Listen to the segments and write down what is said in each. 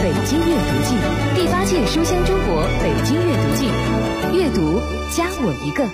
北京阅读季，第8届书香中国北京阅读季，阅读加我一个。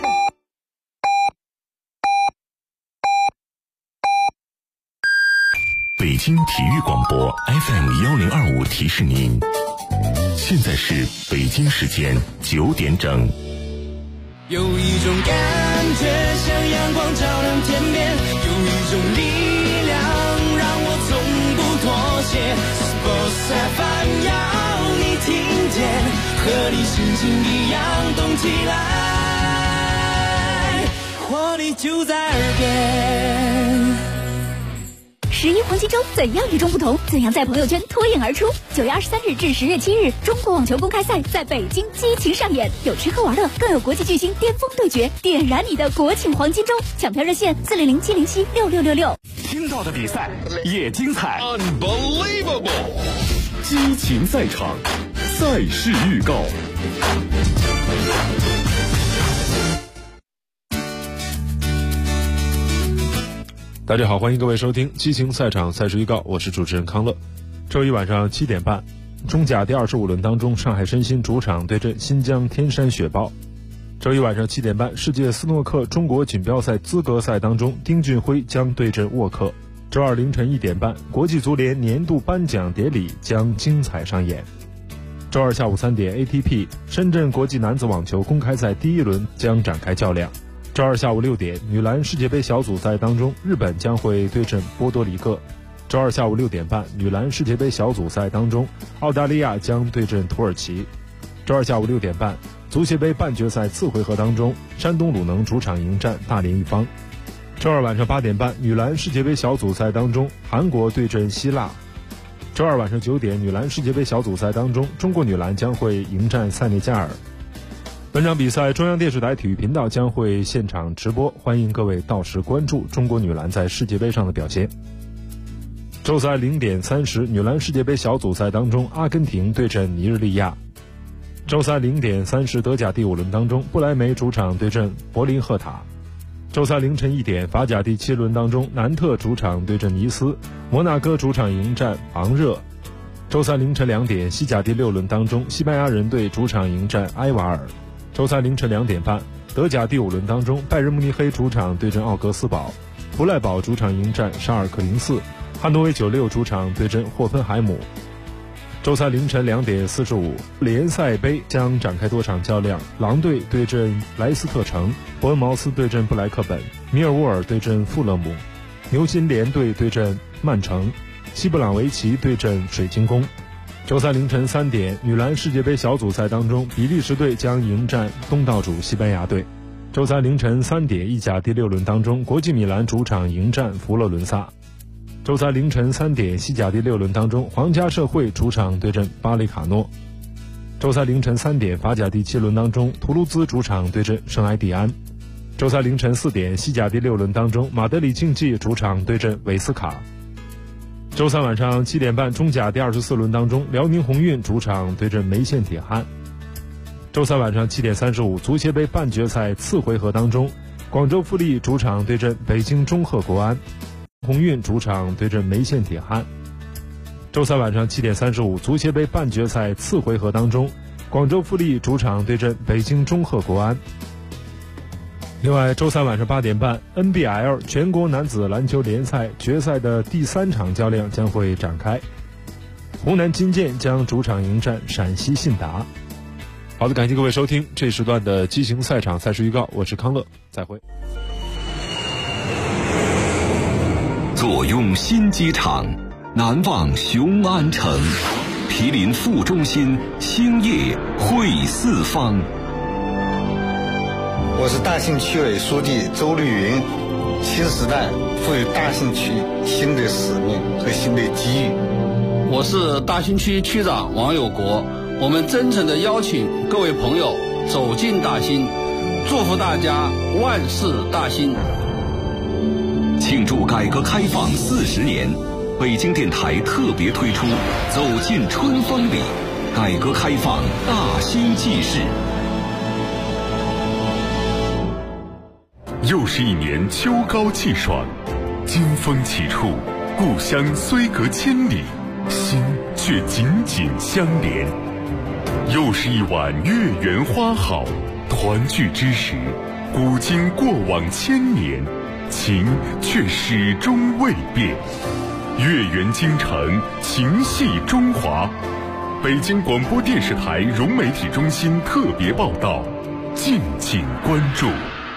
北京体育广播 FM1025 提示您，现在是北京时间9点整。 有一种感觉像阳光照亮天边，有一种力量让我从不妥协。Sports FM 要你听见，和你心情一样动起来，活力就在耳边。 11黄金周怎样与众不同？怎样在朋友圈脱颖而出？9月23日至10月7日，中国网球公开赛在北京激情上演，有吃喝玩乐，更有国际巨星巅峰对决，点燃你的国庆黄金周！抢票热线400-707-6666。 听到的比赛也精彩 ，Unbelievable！ 激情赛场，赛事预告。 大家好，欢迎各位收听激情赛场赛事预告，我是主持人康乐。周一晚上7点半，中甲第25轮当中，上海申鑫主场对阵新疆天山雪豹。周一晚上7点半，世界斯诺克中国锦标赛资格赛当中，丁俊晖将对阵沃克。周二凌晨1点半，国际足联年度颁奖典礼将精彩上演。周二下午3点 ，ATP 深圳国际男子网球公开赛第1轮将展开较量。周二下午6点，女篮世界杯小组赛当中，日本将会对阵波多黎各。周二下午6点半，女篮世界杯小组赛当中，澳大利亚将对阵土耳其。周二下午6点半，足协杯半决赛次回合当中，山东鲁能主场迎战大连一方。周二晚上8点半，女篮世界杯小组赛当中，韩国对阵希腊。周二晚上9点，女篮世界杯小组赛当中，中国女篮将会迎战塞内加尔。本场比赛中央电视台体育频道将会现场直播，欢迎各位到时关注中国女篮在世界杯上的表现。周三0点30，女篮世界杯小组赛当中，阿根廷对阵尼日利亚。周三0点30，德甲第5轮当中，不莱梅主场对阵柏林赫塔。周三凌晨1点，法甲第7轮当中，南特主场对阵尼斯，摩纳哥主场迎战昂热。周三凌晨2点，西甲第6轮当中，西班牙人队主场迎战埃瓦尔。周三凌晨2点半，德甲第5轮当中，拜仁慕尼黑主场对阵奥格斯堡，弗赖堡主场迎战沙尔克零4，汉诺威96主场对阵霍芬海姆。周三凌晨2点45，联赛杯将展开多场较量，狼队对阵莱斯特城，伯恩茅斯对阵布莱克本，米尔沃尔对阵富勒姆，牛津联队对阵曼城，西布朗维奇对阵水晶宫。周三凌晨3点，女篮世界杯小组赛当中，比利时队将迎战东道主西班牙队。周三凌晨3点，意甲第6轮当中，国际米兰主场迎战佛罗伦萨。周三凌晨3点，西甲第6轮当中，皇家社会主场对阵巴雷卡诺。周三凌晨3点，法甲第7轮当中，图卢兹主场对阵圣埃蒂安。周三凌晨4点，西甲第6轮当中，马德里竞技主场对阵韦斯卡。周三晚上7点半，中甲第24轮当中，辽宁宏运主场对阵梅县铁汉。周三晚上7点35，足协杯半决赛次回合当中，广州富力主场对阵北京中赫国安，宏运主场对阵梅县铁汉。周三晚上7点35，足协杯半决赛次回合当中，广州富力主场对阵北京中赫国安。另外，周三晚上8点半 ，NBL 全国男子篮球联赛决赛的第3场较量将会展开，湖南金健将主场迎战陕西信达。好的，感谢各位收听这时段的激情赛场赛事预告，我是康乐，再会。 坐拥新机场，南望雄安城，毗邻副中心，兴业汇四方。 我是大兴区委书记周绿云，新时代赋予大兴区新的使命和新的机遇。 我是大兴区区长王有国，我们真诚地邀请各位朋友走进大兴，祝福大家万事大兴。 庆祝改革开放40年，北京电台特别推出走进春风里，改革开放大兴纪事。 又是一年秋高气爽，金风起处，故乡虽隔千里，心却紧紧相连。又是一晚月圆花好，团聚之时，古今过往千年，情却始终未变。月圆京城，情系中华。北京广播电视台融媒体中心特别报道，敬请关注。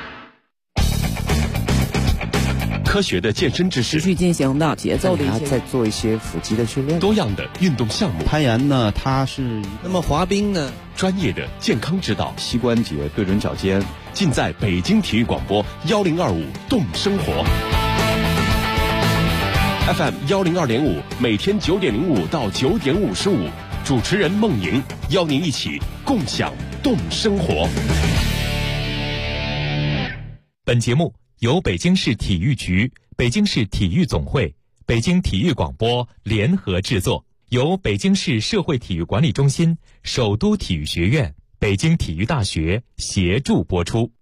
科学的健身知识， 持续进行的节奏的一些， 在做一些腹肌的训练， 多样的运动项目。 攀岩呢，它是那么滑冰呢， 专业的健康指导， 膝关节对准脚尖， 尽在北京体育广播1025动生活 FM 102.5，每天9点05到9点55，主持人孟莹邀您一起共享动生活。 本节目由北京市体育局、北京市体育总会、北京体育广播联合制作，由北京市社会体育管理中心、首都体育学院、北京体育大学协助播出。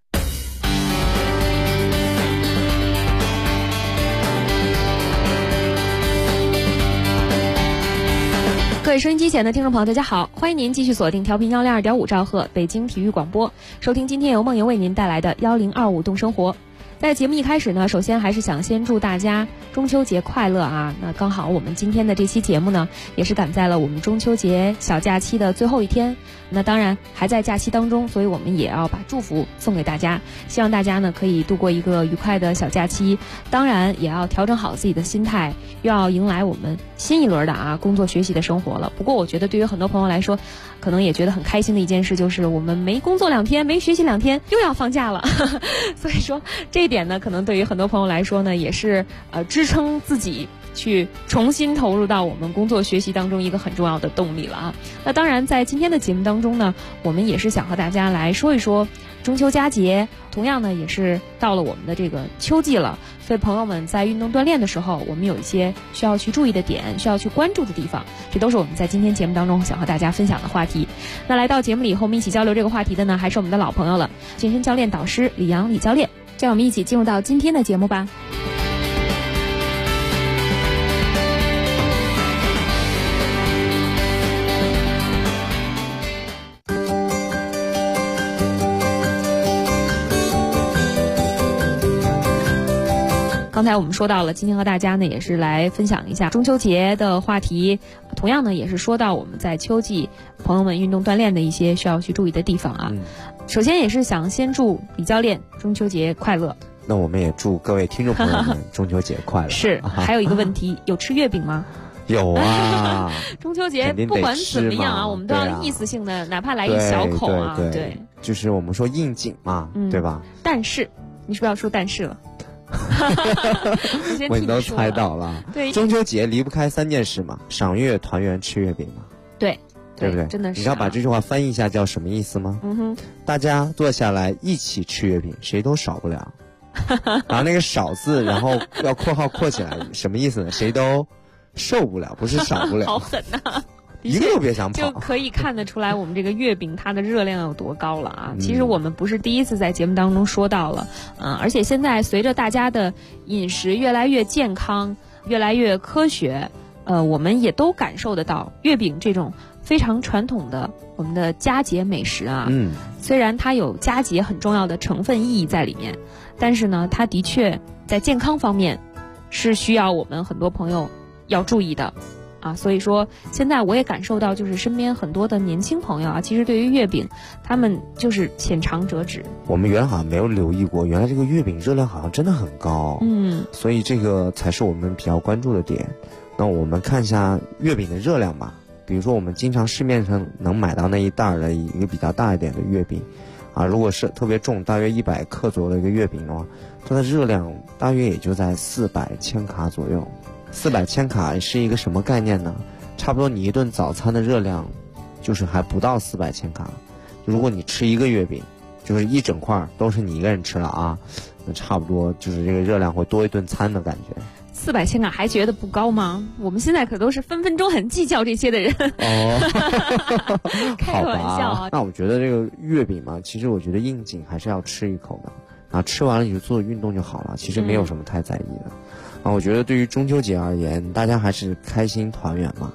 各位收音机前的听众朋友，大家好，欢迎您继续锁定调频102.5兆赫北京体育广播，收听今天由梦莹为您带来的1025动生活。在节目一开始呢，首先还是想先祝大家中秋节快乐啊！那刚好我们今天的这期节目呢，也是赶在了我们中秋节小假期的最后一天。那当然还在假期当中，所以我们也要把祝福送给大家，希望大家呢可以度过一个愉快的小假期。当然也要调整好自己的心态，又要迎来我们新一轮的工作学习的生活了。不过我觉得对于很多朋友来说，可能也觉得很开心的一件事就是我们没工作2天，没学习2天，又要放假了。所以说这一点呢，可能对于很多朋友来说呢，也是支撑自己去重新投入到我们工作学习当中一个很重要的动力了啊。那当然在今天的节目当中呢，我们也是想和大家来说一说中秋佳节，同样呢也是到了我们的这个秋季了，所以朋友们在运动锻炼的时候，我们有一些需要去注意的点，需要去关注的地方，这都是我们在今天节目当中想和大家分享的话题。那来到节目里和我们一起交流这个话题的呢，还是我们的老朋友了，健身教练导师李阳李教练。这样我们一起进入到今天的节目吧。刚才我们说到了，今天和大家呢也是来分享一下中秋节的话题，同样呢也是说到我们在秋季朋友们运动锻炼的一些需要去注意的地方啊。首先也是想先祝李教练中秋节快乐。 那我们也祝各位听众朋友们中秋节快乐。 是，还有一个问题，有吃月饼吗？ 有啊， 中秋节不管怎么样啊，我们都要意思性的，哪怕来一小口啊，对， 就是我们说应景嘛，对吧？ 但是，你是不是要说但是了？ 我已经都猜到了。 对， 中秋节离不开3件事嘛，赏月、团圆、吃月饼嘛。 对， 对不对？ 真的是。 你知道把这句话翻译一下叫什么意思吗？大家坐下来一起吃月饼，谁都少不了。然后那个少字，然后要括号括起来，什么意思呢？谁都受不了，不是少不了。 好狠呐！ 一个都别想跑， 就可以看得出来我们这个月饼它的热量有多高了啊！其实我们不是第一次在节目当中说到了，而且现在随着大家的饮食越来越健康、越来越科学，我们也都感受得到月饼这种非常传统的我们的佳节美食啊。虽然它有佳节很重要的成分意义在里面，但是呢，它的确在健康方面是需要我们很多朋友要注意的。所以说现在我也感受到，就是身边很多的年轻朋友啊，其实对于月饼他们就是浅尝辄止。 我们原来好像没有留意过，原来这个月饼热量好像真的很高。所以这个才是我们比较关注的点。那我们看一下月饼的热量吧。比如说我们经常市面上能买到那一袋的一个比较大一点的月饼如果是特别重，大约100克左右的一个月饼的话，它的热量大约也就在400千卡左右。400千卡是一个什么概念呢？差不多你一顿早餐的热量就是还不到400千卡。如果你吃一个月饼，就是一整块都是你一个人吃了啊，那差不多就是这个热量会多一顿餐的感觉。 400千卡还觉得不高吗？我们现在可都是分分钟很计较这些的人。开个玩笑啊。 那我觉得这个月饼嘛，其实我觉得应景还是要吃一口的，然后吃完了你就做运动就好了，其实没有什么太在意的。我觉得对于中秋节而言，大家还是开心团圆嘛。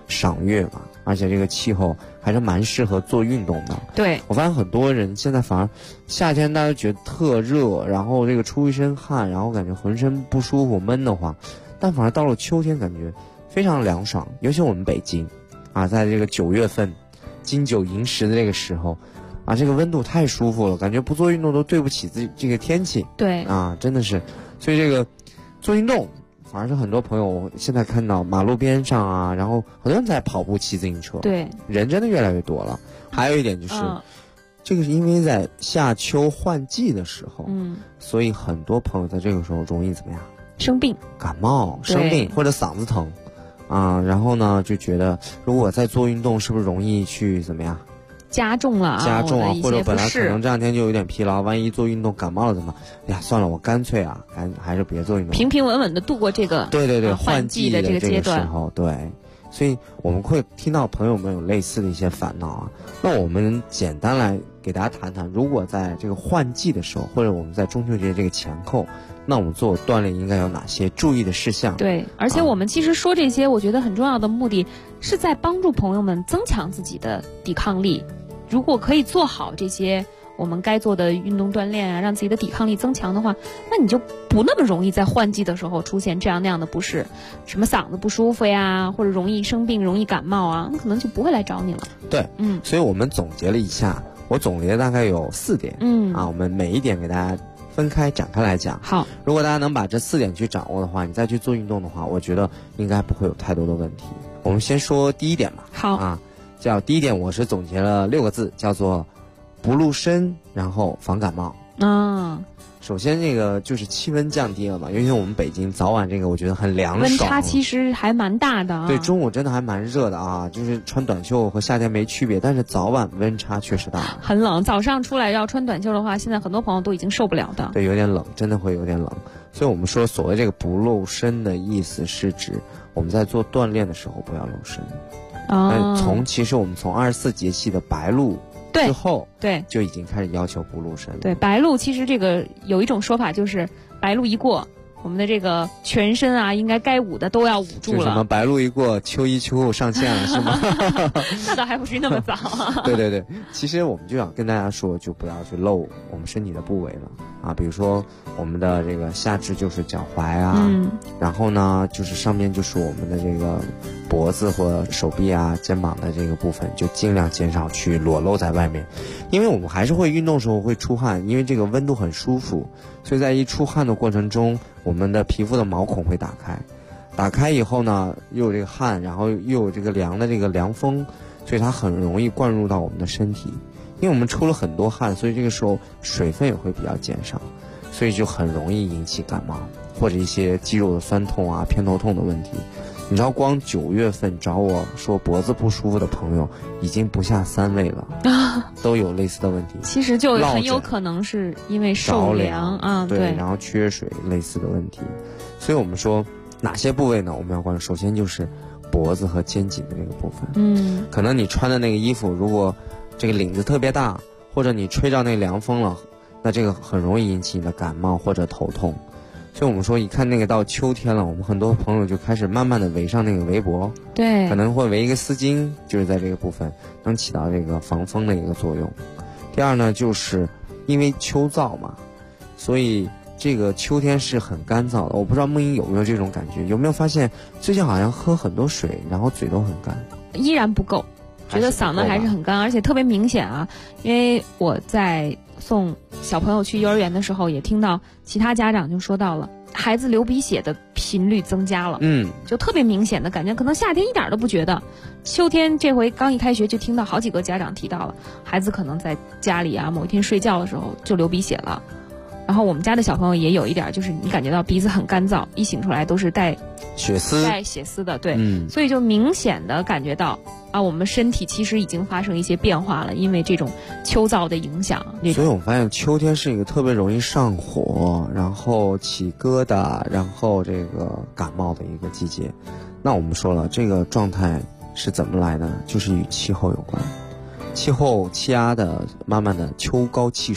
赏月嘛，而且这个气候还是蛮适合做运动的。 对， 我发现很多人现在反而夏天大家觉得特热，然后这个出一身汗，然后感觉浑身不舒服闷得慌，但反而到了秋天感觉非常凉爽。尤其我们北京啊，在这个9月份金九银十的这个时候啊，这个温度太舒服了，感觉不做运动都对不起这个天气。 对啊，真的是，所以这个做运动反而是很多朋友现在看到马路边上啊，然后很多人在跑步骑自行车， 对， 人真的越来越多了。还有一点就是，这个是因为在夏秋换季的时候，所以很多朋友在这个时候容易怎么样？ 生病、 感冒、生病或者嗓子疼啊，然后呢就觉得如果在做运动是不是容易去怎么样？ 加重啊， 或者本来可能这两天就有点疲劳，万一做运动感冒了怎么？哎呀，算了，我干脆啊，还是别做运动， 平平稳稳的度过这个对换季的这个阶段。 时候，对，所以我们会听到朋友们有类似的一些烦恼啊。那我们简单来给大家谈谈，如果在这个换季的时候，或者我们在中秋节这个前后，那我们做锻炼应该有哪些注意的事项？ 对，而且我们其实说这些，我觉得很重要的目的是在帮助朋友们增强自己的抵抗力。如果可以做好这些我们该做的运动锻炼啊，让自己的抵抗力增强的话，那你就不那么容易在换季的时候出现这样那样的不适，什么嗓子不舒服呀，或者容易生病、容易感冒啊，那可能就不会来找你了。 对，所以我们总结了一下，我总结大概有4点，我们每一点给大家分开展开来讲。 好， 如果大家能把这4点去掌握的话，你再去做运动的话，我觉得应该不会有太多的问题。我们先说第一点吧。 好啊。叫第一点，我是总结了6个字，叫做不露身，然后防感冒。首先这个就是气温降低了嘛，尤其我们北京早晚这个我觉得很凉爽， 温差其实还蛮大的啊。 对，中午真的还蛮热的啊，就是穿短袖和夏天没区别，但是早晚温差确实大， 很冷。早上出来要穿短袖的话，现在很多朋友都已经受不了的。 对，有点冷，真的会有点冷。所以我们说所谓这个不露身的意思是指我们在做锻炼的时候不要露身。其实我们从24节气的白露之后， 对， 就已经开始要求不露身了。 对，白露其实这个有一种说法，就是白露一过，我们的这个全身啊，应该该捂的都要捂住了。 是什么白露一过，秋衣秋裤上线了，是吗？ 那倒还不是那么早啊。 对，其实我们就想跟大家说，就不要去露我们身体的部位了啊，比如说我们的这个下肢就是脚踝啊，然后呢就是上面就是我们的这个脖子或手臂啊、肩膀的这个部分，就尽量减少去裸露在外面，因为我们还是会运动的时候会出汗，因为这个温度很舒服，所以在一出汗的过程中，我们的皮肤的毛孔会打开，打开以后呢，又有这个汗，然后又有这个凉的这个凉风，所以它很容易灌入到我们的身体，因为我们出了很多汗，所以这个时候水分也会比较减少，所以就很容易引起感冒或者一些肌肉的酸痛啊、偏头痛的问题。你知道光9月份找我说脖子不舒服的朋友已经不下3位了都有类似的问题。 其实就很有可能是因为受凉啊， 对，然后缺水类似的问题。所以我们说哪些部位呢？我们要关注，首先就是脖子和肩颈的这个部分。可能你穿的那个衣服如果这个领子特别大，或者你吹到那凉风了，那这个很容易引起你的感冒或者头痛。所以我们说一看那个到秋天了，我们很多朋友就开始慢慢的围上那个围脖， 对， 可能会围一个丝巾，就是在这个部分能起到这个防风的一个作用。第二呢，就是因为秋燥嘛，所以这个秋天是很干燥的。我不知道梦莹有没有这种感觉，有没有发现最近好像喝很多水，然后嘴都很干？ 依然不够，觉得嗓子还是很干，而且特别明显啊。因为我在送小朋友去幼儿园的时候，也听到其他家长就说到了孩子流鼻血的频率增加了，就特别明显的感觉，可能夏天一点都不觉得，秋天这回刚一开学就听到好几个家长提到了，孩子可能在家里啊某一天睡觉的时候就流鼻血了。然后我们家的小朋友也有一点，就是你感觉到鼻子很干燥，一醒出来都是带血丝的，对，所以就明显的感觉到啊，我们身体其实已经发生一些变化了，因为这种秋燥的影响。 所以我们发现秋天是一个特别容易上火，然后起疙瘩，然后这个感冒的一个季节。那我们说了，这个状态是怎么来的？就是与气候有关，气候气压的慢慢的秋高气爽嘛。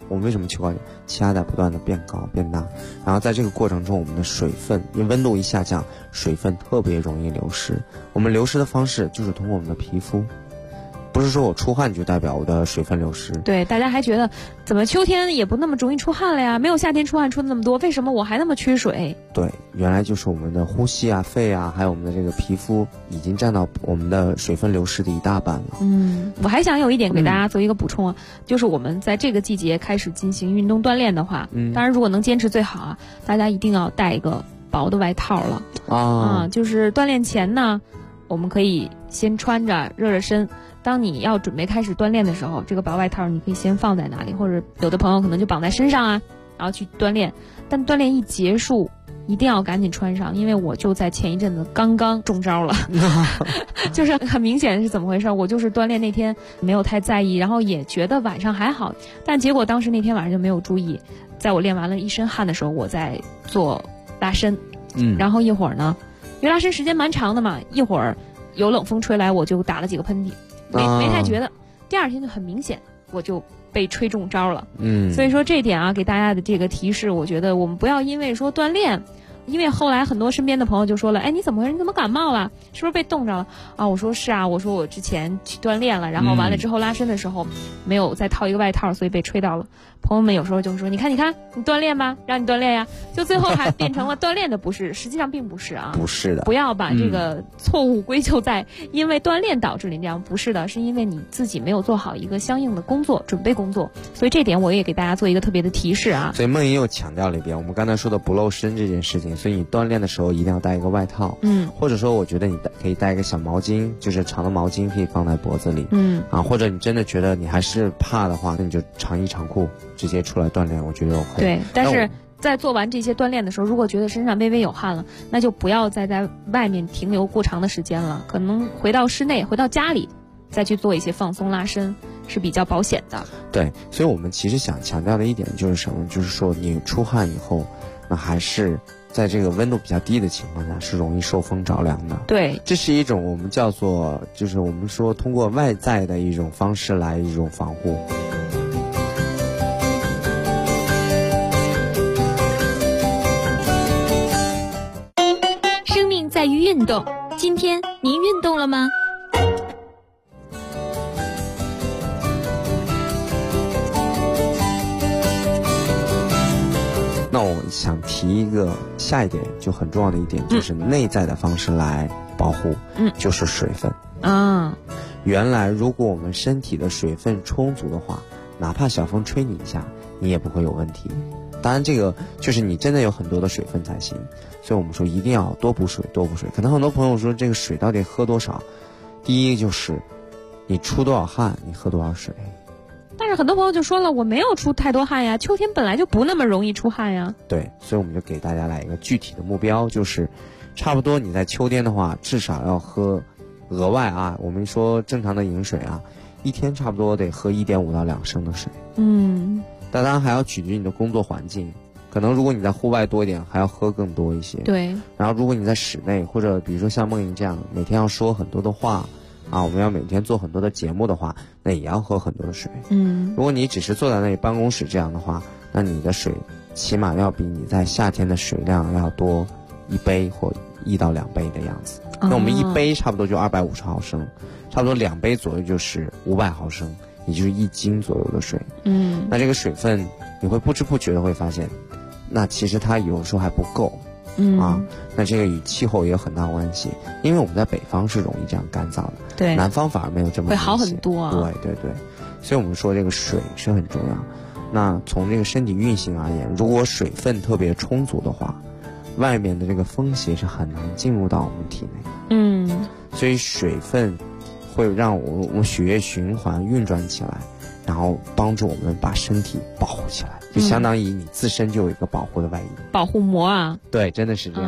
我们为什么秋高气压在不断的变高变大，然后在这个过程中，我们的水分因为温度一下降，水分特别容易流失。我们流失的方式就是通过我们的皮肤，不是说我出汗就代表我的水分流失。 对，大家还觉得怎么秋天也不那么容易出汗了呀？没有夏天出汗出的那么多，为什么我还那么缺水？ 对，原来就是我们的呼吸啊、肺啊，还有我们的这个皮肤已经占到我们的水分流失的一大半了。 我还想有一点给大家做一个补充啊，就是我们在这个季节开始进行运动锻炼的话，当然如果能坚持最好啊，大家一定要带一个薄的外套了就是锻炼前呢，我们可以先穿着热热身。当你要准备开始锻炼的时候，这个薄外套你可以先放在那里，或者有的朋友可能就绑在身上啊，然后去锻炼。但锻炼一结束，一定要赶紧穿上，因为我就在前一阵子刚刚中招了就是很明显是怎么回事，我就是锻炼那天没有太在意，然后也觉得晚上还好，但结果当时那天晚上就没有注意，在我练完了一身汗的时候，我在做拉伸，然后一会儿呢，因为拉伸时间蛮长的嘛，一会儿有冷风吹来，我就打了几个喷嚏，没太觉得，第二天就很明显我就被吹中招了。所以说这点啊，给大家的这个提示，我觉得我们不要因为说锻炼，因为后来很多身边的朋友就说了，哎，你怎么回事？你怎么感冒了？是不是被冻着了？啊，我说是啊，我说我之前去锻炼了，然后完了之后拉伸的时候没有再套一个外套，所以被吹到了。朋友们有时候就说，你看你锻炼吧，让你锻炼呀，就最后还变成了锻炼的不是，实际上并不是啊， 不是的， 不要把这个错误归咎在因为锻炼导致你这样，不是的，是因为你自己没有做好一个相应的工作准备工作，所以这点我也给大家做一个特别的提示啊。 所以梦莹又强调了一遍我们刚才说的不露身这件事情，所以你锻炼的时候一定要带一个外套，或者说我觉得你可以带一个小毛巾，就是长的毛巾可以放在脖子里，或者你真的觉得你还是怕的话，那你就长衣长裤直接出来锻炼，我觉得 OK。 对，但是在做完这些锻炼的时候，如果觉得身上微微有汗了，那就不要再在外面停留过长的时间了，可能回到室内，回到家里再去做一些放松拉伸是比较保险的。 对，所以我们其实想强调的一点就是什么，就是说你出汗以后，那还是在这个温度比较低的情况下是容易受风着凉的。 对， 这是一种我们叫做，就是我们说通过外在的一种方式来一种防护。 生命在于运动，今天您运动了吗？ 那我想提一个下一点，就很重要的一点，就是内在的方式来保护，就是水分。原来如果我们身体的水分充足的话，哪怕小风吹你一下，你也不会有问题。当然这个就是你真的有很多的水分才行，所以我们说一定要多补水，多补水。可能很多朋友说这个水到底喝多少，第一就是你出多少汗，你喝多少水。 但是很多朋友就说了，我没有出太多汗呀，秋天本来就不那么容易出汗呀。 对，所以我们就给大家来一个具体的目标，就是差不多你在秋天的话，至少要喝额外啊，我们说正常的饮水啊，一天差不多得喝1.5到2升的水。但当然还要取决于你的工作环境，可能如果你在户外多一点，还要喝更多一些。 对。 然后如果你在室内，或者比如说像梦莹这样每天要说很多的话啊，我们要每天做很多的节目的话，那也要喝很多的水。如果你只是坐在那里办公室这样的话，那你的水起码要比你在夏天的水量要多1杯或1到2杯的样子。那我们1杯差不多就250毫升，差不多2杯左右就是500毫升，也就是1斤左右的水。那这个水分你会不知不觉的会发现，那其实它有时候还不够。那这个与气候也有很大关系，因为我们在北方是容易这样干燥的， 对， 南方反而没有这么明显， 会好很多啊。 对，所以我们说这个水是很重要。那从这个身体运行而言，如果水分特别充足的话，外面的这个风邪是很难进入到我们体内。所以水分会让我们血液循环运转起来，然后帮助我们把身体保护起来，就相当于你自身就有一个保护的外衣， 保护膜啊。 对，真的是这样的。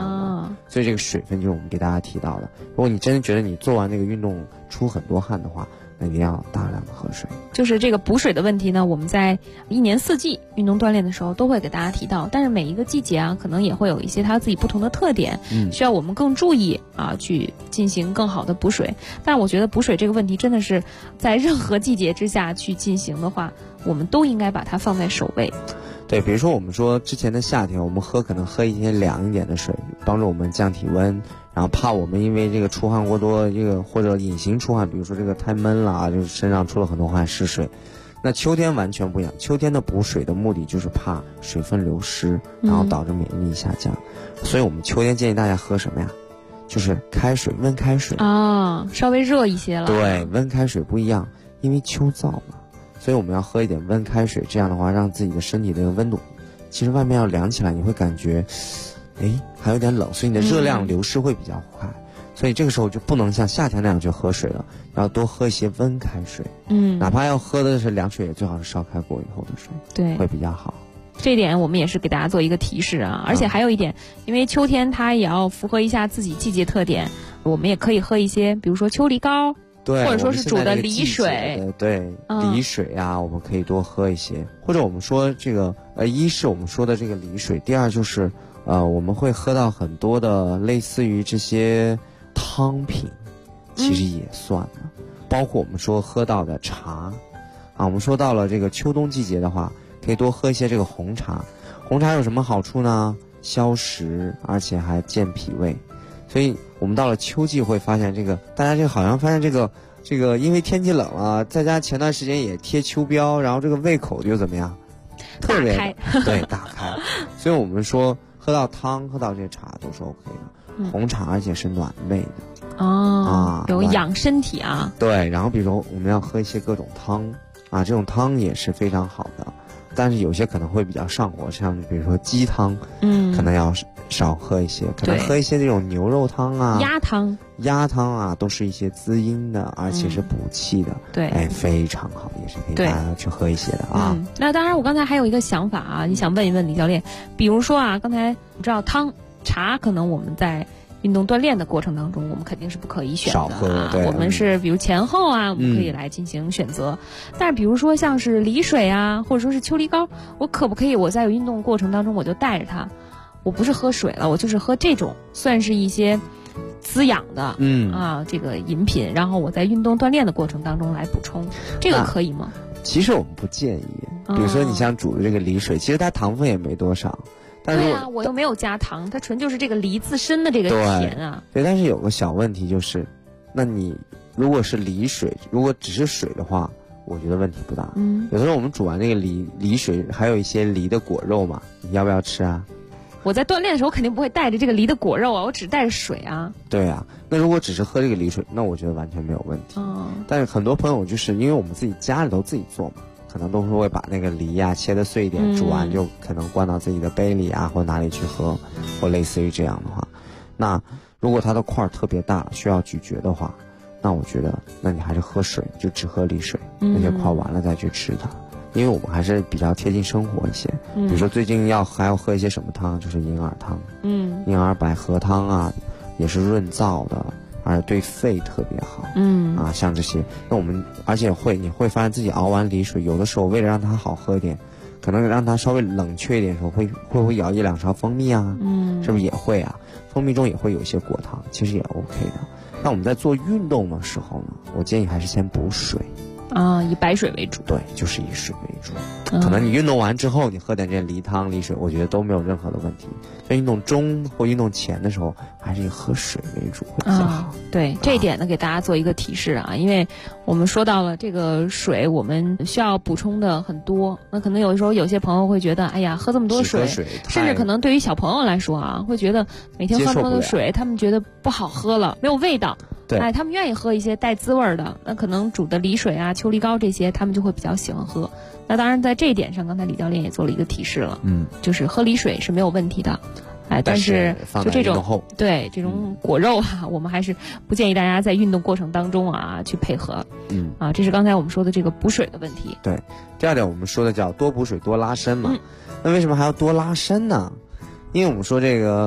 所以这个水分就是我们给大家提到的。如果你真的觉得你做完这个运动出很多汗的话，那一定要大量的喝水。 就是这个补水的问题呢，我们在一年四季运动锻炼的时候都会给大家提到，但是每一个季节啊，可能也会有一些它自己不同的特点，需要我们更注意啊，去进行更好的补水。但是我觉得补水这个问题真的是在任何季节之下去进行的话，我们都应该把它放在首位。 对，比如说我们说之前的夏天，我们可能喝一些凉一点的水，帮助我们降体温。然后怕我们因为这个出汗过多，这个或者隐形出汗，比如说这个太闷了，就是身上出了很多汗失水。那秋天完全不一样，秋天的补水的目的就是怕水分流失，然后导致免疫力下降。所以我们秋天建议大家喝什么呀？就是开水，温开水啊，稍微热一些了。 对，温开水不一样，因为秋燥嘛，所以我们要喝一点温开水，这样的话让自己的身体的温度，其实外面要凉起来，你会感觉还有点冷，所以你的热量流失会比较快，所以这个时候就不能像夏天那样去喝水了，要多喝一些温开水。哪怕要喝的是凉水，也最好是烧开过以后的水， 对， 会比较好。 这一点我们也是给大家做一个提示啊，而且还有一点，因为秋天它也要符合一下自己季节特点，我们也可以喝一些，比如说秋梨膏， 对， 或者说是煮的梨水， 对，梨水啊，我们可以多喝一些。或者我们说这个一是我们说的这个梨水，第二就是我们会喝到很多的类似于这些汤品，其实也算了，包括我们说喝到的茶啊，我们说到了这个秋冬季节的话，可以多喝一些这个红茶。红茶有什么好处呢？消食，而且还健脾胃。所以我们到了秋季会发现大家好像发现这个因为天气冷了，在家前段时间也贴秋膘，然后这个胃口就怎么样？特别对，打开。所以我们说喝到汤，喝到这些茶都是 OK 的。红茶而且是暖胃的有养身体啊。 对，然后比如说我们要喝一些各种汤啊，这种汤也是非常好的，但是有些可能会比较上火，像比如说鸡汤，可能要少喝一些，可能喝一些这种牛肉汤啊、鸭汤啊，都是一些滋阴的，而且是补气的。 对， 非常好，也是可以大家去喝一些的啊。 那当然，我刚才还有一个想法啊，你想问一问李教练，比如说啊，刚才我知道汤、茶，可能我们在运动锻炼的过程当中，我们肯定是不可以选的啊。我们是比如前后啊，我们可以来进行选择。但是比如说像是梨水啊，或者说是秋梨膏，我可不可以我在运动过程当中我就带着它？我不是喝水了，我就是喝这种算是一些滋养的这个饮品，然后我在运动锻炼的过程当中来补充，这个可以吗？ 其实我们不建议，比如说你像煮的这个梨水，其实它糖分也没多少。 对啊，我又没有加糖，它纯就是这个梨自身的这个甜啊。 对，但是有个小问题就是，那你如果是梨水，如果只是水的话，我觉得问题不大。有的时候我们煮完这个梨水，还有一些梨的果肉嘛，你要不要吃啊？ 我在锻炼的时候肯定不会带着这个梨的果肉啊，我只带着水啊。 对啊，那如果只是喝这个梨水，那我觉得完全没有问题。但是很多朋友就是因为我们自己家里头自己做嘛，可能都是会把那个梨啊切得碎一点，煮完就可能灌到自己的杯里啊，或哪里去喝，或类似于这样的话，那如果它的块特别大，需要咀嚼的话，那我觉得那你还是喝水，就只喝梨水，那些块完了再去吃它。因为我们还是比较贴近生活一些，比如说最近还要喝一些什么汤，就是银耳汤，银耳百合汤啊，也是润燥的，而且对肺特别好，像这些，那我们而且你会发现自己熬完梨水，有的时候为了让它好喝一点，可能让它稍微冷却一点的时候，会不会舀1-2勺蜂蜜啊？是不是也会啊？蜂蜜中也会有一些果糖，其实也 OK 的。那我们在做运动的时候呢，我建议还是先补水。 以白水为主。 对，就是以水为主。可能你运动完之后，你喝点这梨汤、梨水，我觉得都没有任何的问题。在运动中或运动前的时候，还是以喝水为主会比较好。 对，这一点呢，给大家做一个提示啊，因为我们说到了这个水，我们需要补充的很多。那可能有的时候有些朋友会觉得，哎呀，喝这么多水，甚至可能对于小朋友来说啊，会觉得每天喝这么多水，他们觉得不好喝了，没有味道。 对， 他们愿意喝一些带滋味的，那可能煮的梨水啊、秋梨膏这些，他们就会比较喜欢喝。那当然，在这一点上，刚才李教练也做了一个提示了，就是喝梨水是没有问题的，但是就这种这种果肉啊，我们还是不建议大家在运动过程当中啊去配合。这是刚才我们说的这个补水的问题。 对，第二点我们说的叫多补水多拉伸嘛。那为什么还要多拉伸呢？因为我们说这个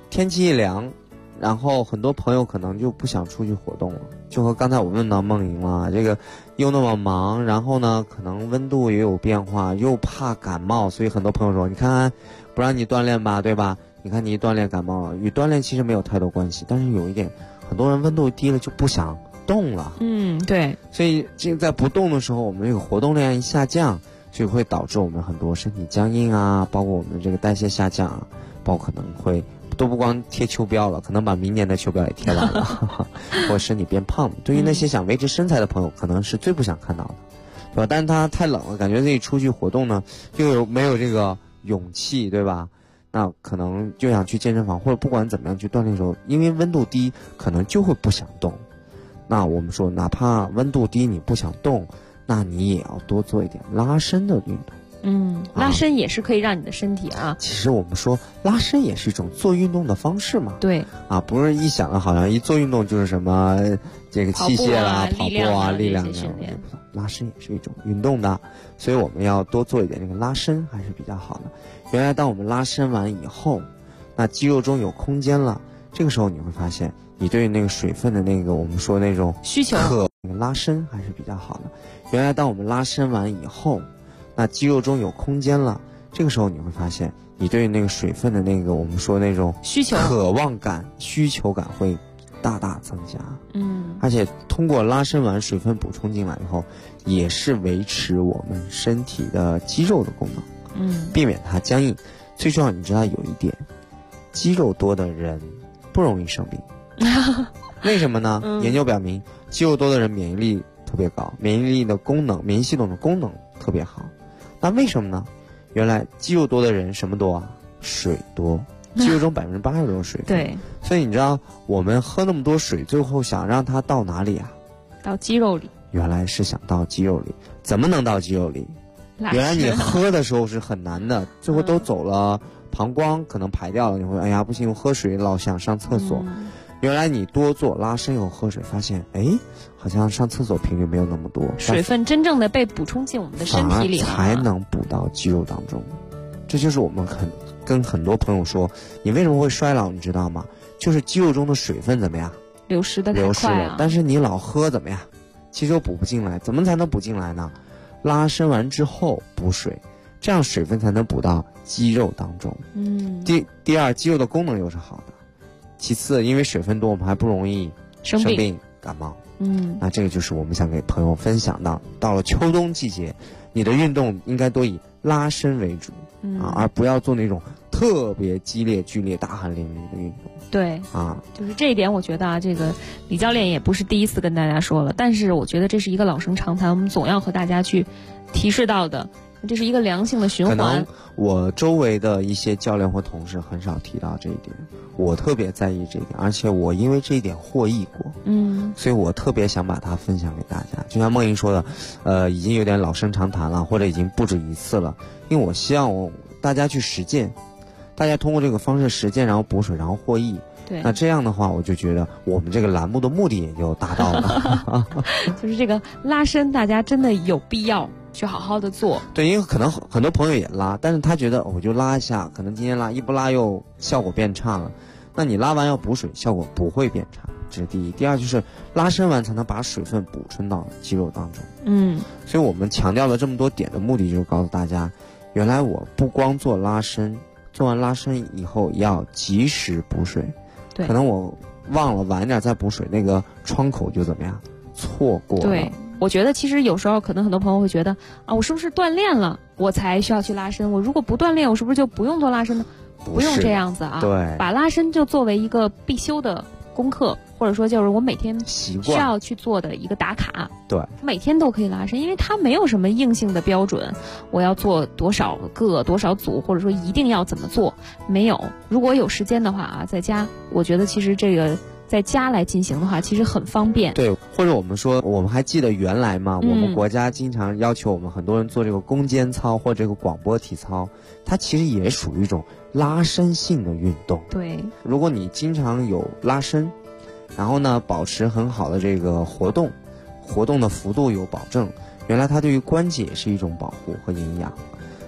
天气一凉，然后很多朋友可能就不想出去活动了，就和刚才我问到梦莹了，这个又那么忙，然后呢可能温度也有变化，又怕感冒，所以很多朋友说你看不让你锻炼吧，对吧？你看你一锻炼感冒了，与锻炼其实没有太多关系，但是有一点，很多人温度低了就不想动了。 对。 所以这个在不动的时候，我们这个活动量一下降，所以会导致我们很多身体僵硬啊，包括我们这个代谢下降啊，包括可能会都不光贴秋膘了，可能把明年的秋膘也贴完了，或者身体变胖。对于那些想维持身材的朋友，可能是最不想看到的，对吧？但是他太冷了，感觉自己出去活动呢，又没有这个勇气，对吧？那可能就想去健身房，或者不管怎么样去锻炼的时候，因为温度低，可能就会不想动。那我们说，哪怕温度低你不想动，那你也要多做一点拉伸的运动。 拉伸也是可以让你的身体其实我们说拉伸也是一种做运动的方式嘛。 对。 不是一想好像一做运动就是什么这个器械啦、跑步啊、力量训练。 拉伸也是一种运动的，所以我们要多做一点这个拉伸还是比较好的。原来当我们拉伸完以后，那肌肉中有空间了，这个时候你会发现你对那个水分的那个我们说那种需求拉伸还是比较好的。原来当我们拉伸完以后，那肌肉中有空间了，这个时候你会发现你对那个水分的那个我们说那种需求渴望感需求感会大大增加。而且通过拉伸完水分补充进来以后，也是维持我们身体的肌肉的功能，避免它僵硬。最重要你知道有一点，肌肉多的人不容易生病。为什么呢？研究表明肌肉多的人免疫力特别高，免疫力的功能，免疫系统的功能特别好。那为什么呢？原来肌肉多的人什么多水多，肌肉中80%都是水分。 对。 所以你知道我们喝那么多水，最后想让它到哪里到肌肉里。 原来是想到肌肉里。怎么能到肌肉里？原来你喝的时候是很难的，最后都走了膀胱，可能排掉了，你会哎呀不行，我喝水老想上厕所。原来你多做拉伸以后喝水，发现好像上厕所频率没有那么多， 水分真正的被补充进我们的身体里了， 才能补到肌肉当中。这就是我们跟很多朋友说，你为什么会衰老，你知道吗？就是肌肉中的水分怎么样流失的太快了， 但是你老喝怎么样，其实又补不进来。怎么才能补进来呢？拉伸完之后补水，这样水分才能补到肌肉当中。第二，肌肉的功能又是好的。其次，因为水分多，我们还不容易生病感冒。那这个就是我们想给朋友分享的。到了秋冬季节，你的运动应该多以拉伸为主，而不要做那种特别激烈、剧烈、大汗淋漓的运动。 对就是这一点，我觉得这个李教练也不是第一次跟大家说了，但是我觉得这是一个老生常谈，我们总要和大家去提示到的。这是一个良性的循环。 可能我周围的一些教练或同事很少提到这一点，我特别在意这一点，而且我因为这一点获益过，所以我特别想把它分享给大家。就像梦莹说的，已经有点老生常谈了，或者已经不止一次了，因为我希望大家去实践，大家通过这个方式实践，然后补水，然后获益。 对， 那这样的话，我就觉得我们这个栏目的目的也就达到了。 就是这个拉伸，大家真的有必要去好好的做。 对，因为可能很多朋友也拉，但是他觉得我就拉一下，可能今天拉一不拉又效果变差了。那你拉完要补水，效果不会变差，这是第一。第二就是拉伸完才能把水分补充到肌肉当中。所以我们强调了这么多点的目的，就是告诉大家，原来我不光做拉伸，做完拉伸以后要及时补水。 对， 可能我忘了晚点再补水，那个窗口就怎么样错过了。 对，我觉得其实有时候可能很多朋友会觉得我是不是锻炼了我才需要去拉伸？我如果不锻炼，我是不是就不用做拉伸呢？不用这样子对， 把拉伸就作为一个必修的功课，或者说就是我每天需要去做的一个打卡。 对， 每天都可以拉伸，因为它没有什么硬性的标准，我要做多少个多少组，或者说一定要怎么做，没有。如果有时间的话在家，我觉得其实这个在家来进行的话，其实很方便。 对，或者我们说，我们还记得原来嘛，我们国家经常要求我们很多人做这个攻坚操或者这个广播体操，它其实也属于一种拉伸性的运动。 对， 如果你经常有拉伸，然后呢保持很好的这个活动的幅度有保证，原来它对于关节也是一种保护和营养。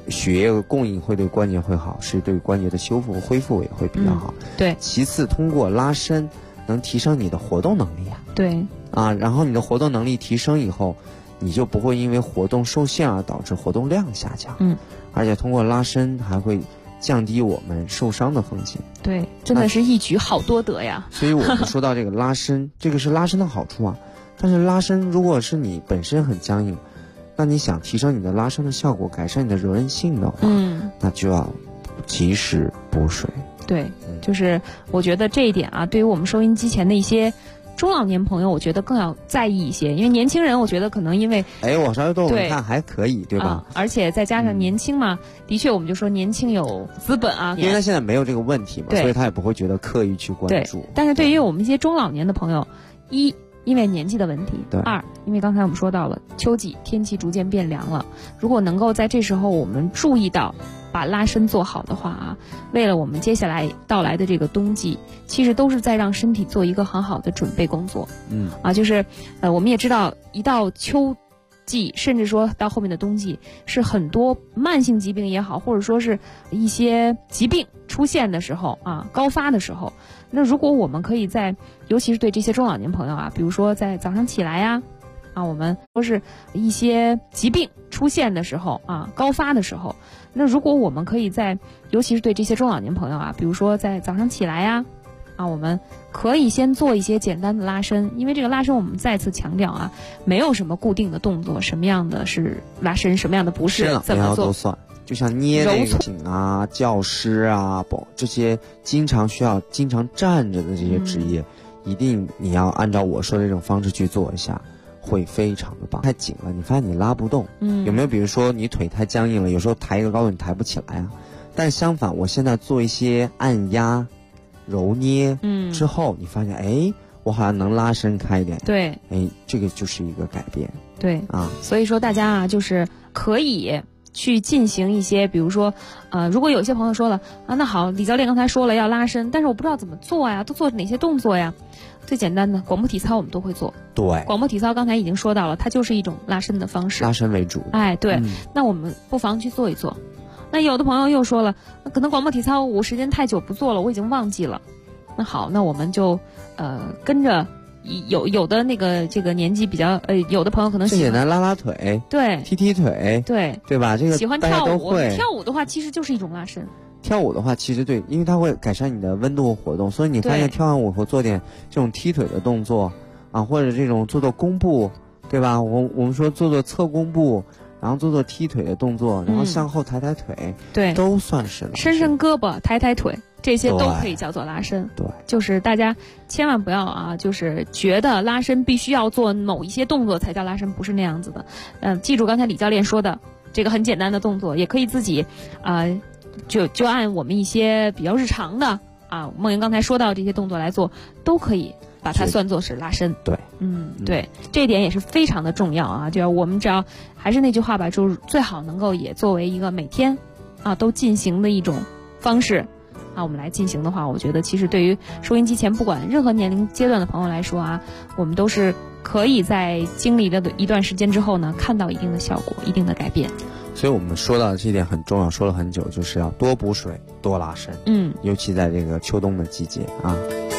血液供应会对关节会好，是对关节的修复恢复也会比较好。 对。 其次，通过拉伸能提升你的活动能力啊。 对。 然后你的活动能力提升以后，你就不会因为活动受限而导致活动量下降。而且通过拉伸还会降低我们受伤的风险。 对，真的是一举好多得呀。 所以我们说到这个拉伸，这个是拉伸的好处啊。但是拉伸如果是你本身很僵硬，那你想提升你的拉伸的效果，改善你的柔韧性的话，那就要及时补水。 对，就是我觉得这一点啊，对于我们收音机前的一些中老年朋友，我觉得更要在意一些，因为年轻人我觉得可能因为我稍微动我看还可以，对吧？ 而且再加上年轻嘛，的确我们就说年轻有资本啊， 因为他现在没有这个问题嘛，所以他也不会觉得刻意去关注。 但是对于我们一些中老年的朋友，因为年纪的问题，二，因为刚才我们说到了秋季天气逐渐变凉了，如果能够在这时候我们注意到把拉伸做好的话啊，为了我们接下来到来的这个冬季，其实都是在让身体做一个很好的准备工作。就是我们也知道一到秋季，甚至说到后面的冬季，是很多慢性疾病也好，或者说是一些疾病出现的时候啊，高发的时候。那如果我们可以尤其是对这些中老年朋友啊，比如说在早上起来呀，我们说是一些疾病出现的时候啊，高发的时候，那如果我们可以尤其是对这些中老年朋友啊，比如说在早上起来呀，我们可以先做一些简单的拉伸，因为这个拉伸我们再次强调啊，没有什么固定的动作，什么样的是拉伸，什么样的不是，怎么做都算。就像捏那个颈啊、教师啊，这些经常站着的这些职业，一定你要按照我说的这种方式去做一下，会非常的棒。太紧了，你发现你拉不动，有没有比如说你腿太僵硬了，有时候抬一个高度你抬不起来啊？但是相反，我现在做一些按压、揉捏，之后你发现，我好像能拉伸开一点。 对， 这个就是一个改变。 对所以说大家啊，就是可以去进行一些，比如说，如果有些朋友说了那好，李教练刚才说了要拉伸，但是我不知道怎么做呀，都做哪些动作呀？最简单的广播体操我们都会做。 对， 广播体操刚才已经说到了，它就是一种拉伸的方式， 拉伸为主。 对，那我们不妨去做一做。那有的朋友又说了，可能广播体操我时间太久不做了，我已经忘记了。那好，那我们就跟着。有的这个年纪比较有的朋友可能最简单拉拉腿， 对， 踢腿， 对吧？这个喜欢跳舞，跳舞的话其实就是一种拉伸。 跳舞的话其实对，因为它会改善你的温度活动，所以你发现跳完舞后做点这种踢腿的动作啊，或者这种做弓步，对吧？我们说做侧弓步，然后做踢腿的动作，然后向后抬腿， 对， 都算是了。 伸胳膊，抬腿。这些都可以叫做拉伸。 对， 就是大家千万不要啊，就是觉得拉伸必须要做某一些动作才叫拉伸，不是那样子的。记住刚才李教练说的这个很简单的动作，也可以自己就按我们一些比较日常的梦莹刚才说到这些动作来做，都可以把它算作是拉伸。 对， 对，这一点也是非常的重要啊。就我们只要还是那句话吧，就是最好能够也作为一个每天都进行的一种方式。我们来进行的话，我觉得其实对于收音机前不管任何年龄阶段的朋友来说我们都是可以在经历了一段时间之后呢，看到一定的效果，一定的改变。 所以我们说到这一点很重要，说了很久，就是要多补水，多拉伸。尤其在这个秋冬的季节啊。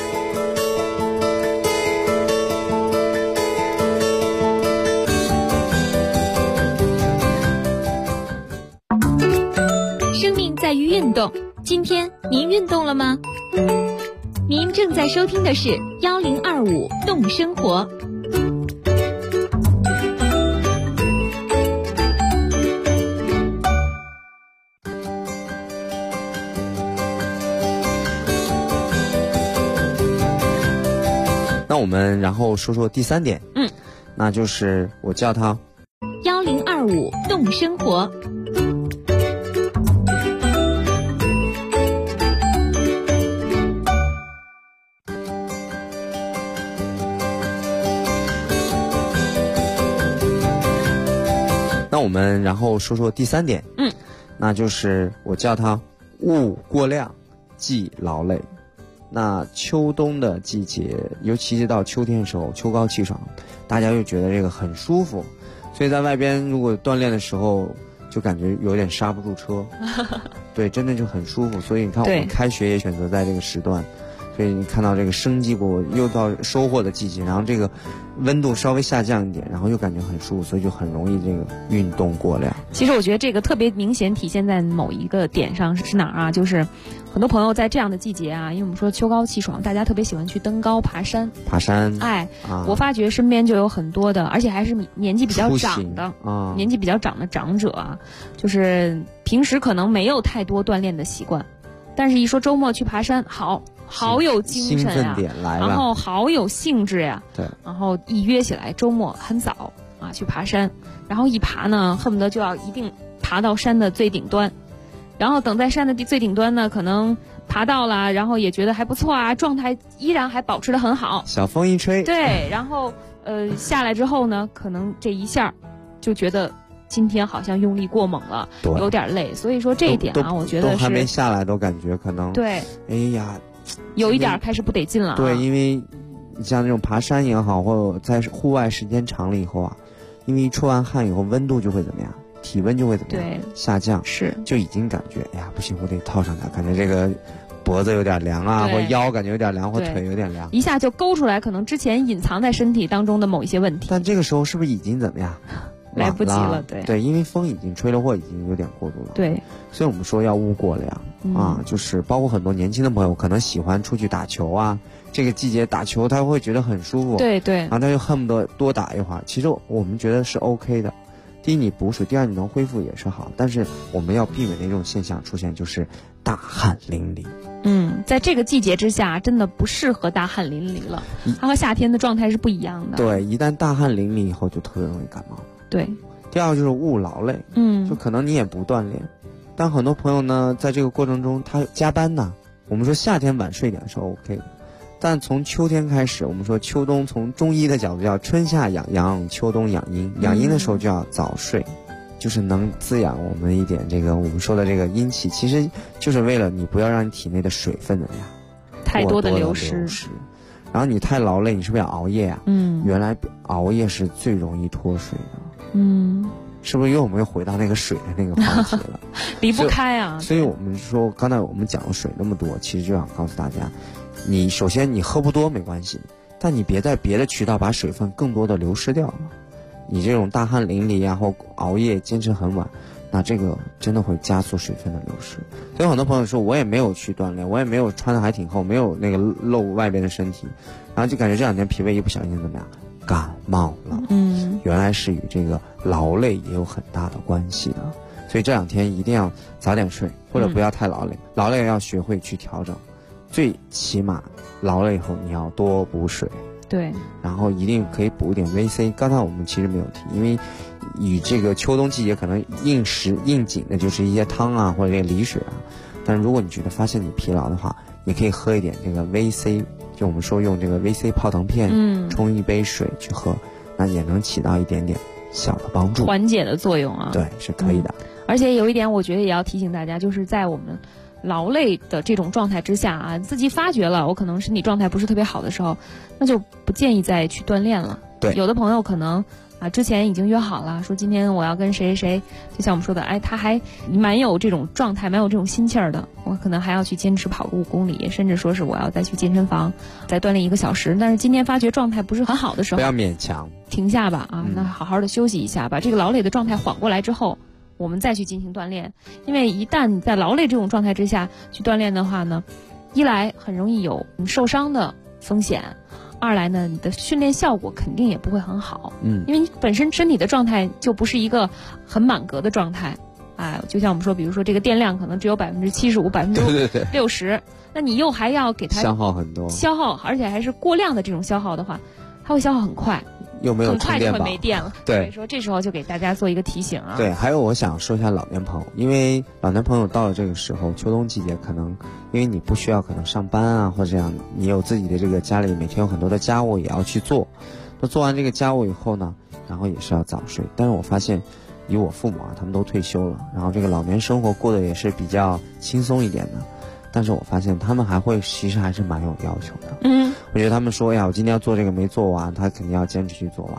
生命在于运动。今天您运动了吗？您正在收听的是1025动生活。 那我们然后说说第3点，那就是我叫它 1025动生活。 那我们然后说说第3点，那就是我叫它勿过量，忌劳累。那秋冬的季节，尤其是到秋天的时候，秋高气爽，大家又觉得这个很舒服，所以在外边如果锻炼的时候， 就感觉有点刹不住车。对，真的就很舒服。所以你看，我们开学也选择在这个时段。所以你看到这个生机果又到收获的季节，然后这个温度稍微下降一点，然后又感觉很舒服，所以就很容易这个运动过量。 其实我觉得这个特别明显体现在某一个点上是哪儿啊？就是很多朋友在这样的季节啊，因为我们说秋高气爽，大家特别喜欢去登高爬山。我发觉身边就有很多的，而且还是年纪比较长的年纪比较长的长者啊，就是平时可能没有太多锻炼的习惯，但是一说周末去爬山，好有精神啊，然后好有兴致呀。 对， 然后一约起来，周末很早啊去爬山，然后一爬呢，恨不得就要一定爬到山的最顶端，然后等在山的最顶端呢，可能爬到了，然后也觉得还不错啊，状态依然还保持得很好。 小风一吹， 对，然后下来之后呢，可能这一下就觉得今天好像用力过猛了，有点累。所以说这一点啊，我觉得都还没下来，都感觉可能对， 哎呀。 有一点开始不得劲了。 对，因为你像那种爬山也好，或者在户外时间长了以后啊，因为一出完汗以后，温度就会怎么样，体温就会怎么样下降， 是就已经感觉哎呀不行，我得套上它，感觉这个脖子有点凉啊，或腰感觉有点凉，或腿有点凉， 一下就勾出来可能之前隐藏在身体当中的某一些问题。 但这个时候是不是已经怎么样？ 来不及了， 对，因为风已经吹了，或已经有点过度了。 对， 所以我们说要勿过量啊，就是包括很多年轻的朋友可能喜欢出去打球啊，这个季节打球他会觉得很舒服， 对， 然后他就恨不得多打一会儿。其实我们觉得是 OK 的，第一你补水，第二你能恢复也是好，但是我们要避免那种现象出现，就是大汗淋漓。 在这个季节之下，真的不适合大汗淋漓了，它和夏天的状态是不一样的。 对，一旦大汗淋漓以后，就特别容易感冒。 对， 第二就是勿劳累，就可能你也不锻炼，但很多朋友呢，在这个过程中他加班呢。我们说夏天晚睡点是 OK 的，但从秋天开始，我们说秋冬从中医的角度叫春夏养阳，秋冬养阴。养阴的时候就要早睡，就是能滋养我们一点这个我们说的这个阴气，其实就是为了你不要让你体内的水分怎么样太多的流失。 然后你太劳累，你是不是要熬夜啊？原来熬夜是最容易脱水的。是不是我们又回到那个水的那个话题了？ 离不开啊。 所以我们说，刚才我们讲了水那么多，其实就想告诉大家，你首先你喝不多没关系，但你别在别的渠道把水分更多的流失掉了。你这种大汗淋漓啊，或熬夜坚持很晚，那这个真的会加速水分的流失。所以很多朋友说，我也没有去锻炼，我也没有穿的还挺厚，没有那个露外边的身体，然后就感觉这两天脾胃一不小心怎么样？感冒了。原来是与这个劳累也有很大的关系的。所以这两天一定要早点睡，或者不要太劳累。劳累要学会去调整，最起码劳累后你要多补水。 对， 然后一定可以补一点 VC。刚才我们其实没有提，因为与这个秋冬季节可能应景的就是一些汤啊，或者这个梨水啊。但如果你觉得发现你疲劳的话，你可以喝一点这个 VC， 就我们说用这个 VC 泡腾片，冲一杯水去喝，那也能起到一点点小的帮助， 缓解的作用啊。 对，是可以的。 而且有一点，我觉得也要提醒大家，就是在我们劳累的这种状态之下啊，自己发觉了我可能身体状态不是特别好的时候，那就不建议再去锻炼了。 对， 有的朋友可能之前已经约好了，说今天我要跟谁谁谁，就像我们说的，他还蛮有这种状态，蛮有这种心气儿的，我可能还要去坚持跑个5公里，甚至说是我要再去健身房再锻炼1个小时。但是今天发觉状态不是很好的时候， 不要勉强， 停下吧那好好的休息一下，把这个劳累的状态缓过来之后，我们再去进行锻炼。因为一旦你在劳累这种状态之下去锻炼的话呢，一来很容易有受伤的风险，二来呢，你的训练效果肯定也不会很好。因为你本身身体的状态就不是一个很满格的状态。就像我们说，比如说这个电量可能只有75%、60%，那你又还要给它消耗很多， 而且还是过量的这种消耗的话，它会消耗很快， 又没有充电宝， 很快就会没电了。 对， 所以说这时候就给大家做一个提醒啊。 对，还有我想说一下老年朋友，因为老年朋友到了这个时候，秋冬季节可能因为你不需要可能上班啊或者这样，你有自己的这个家里每天有很多的家务也要去做，那做完这个家务以后呢，然后也是要早睡。但是我发现以我父母他们都退休了，然后这个老年生活过得也是比较轻松一点的，但是我发现他们其实还是蛮有要求的。我觉得他们说呀，我今天要做这个没做完，他肯定要坚持去做完。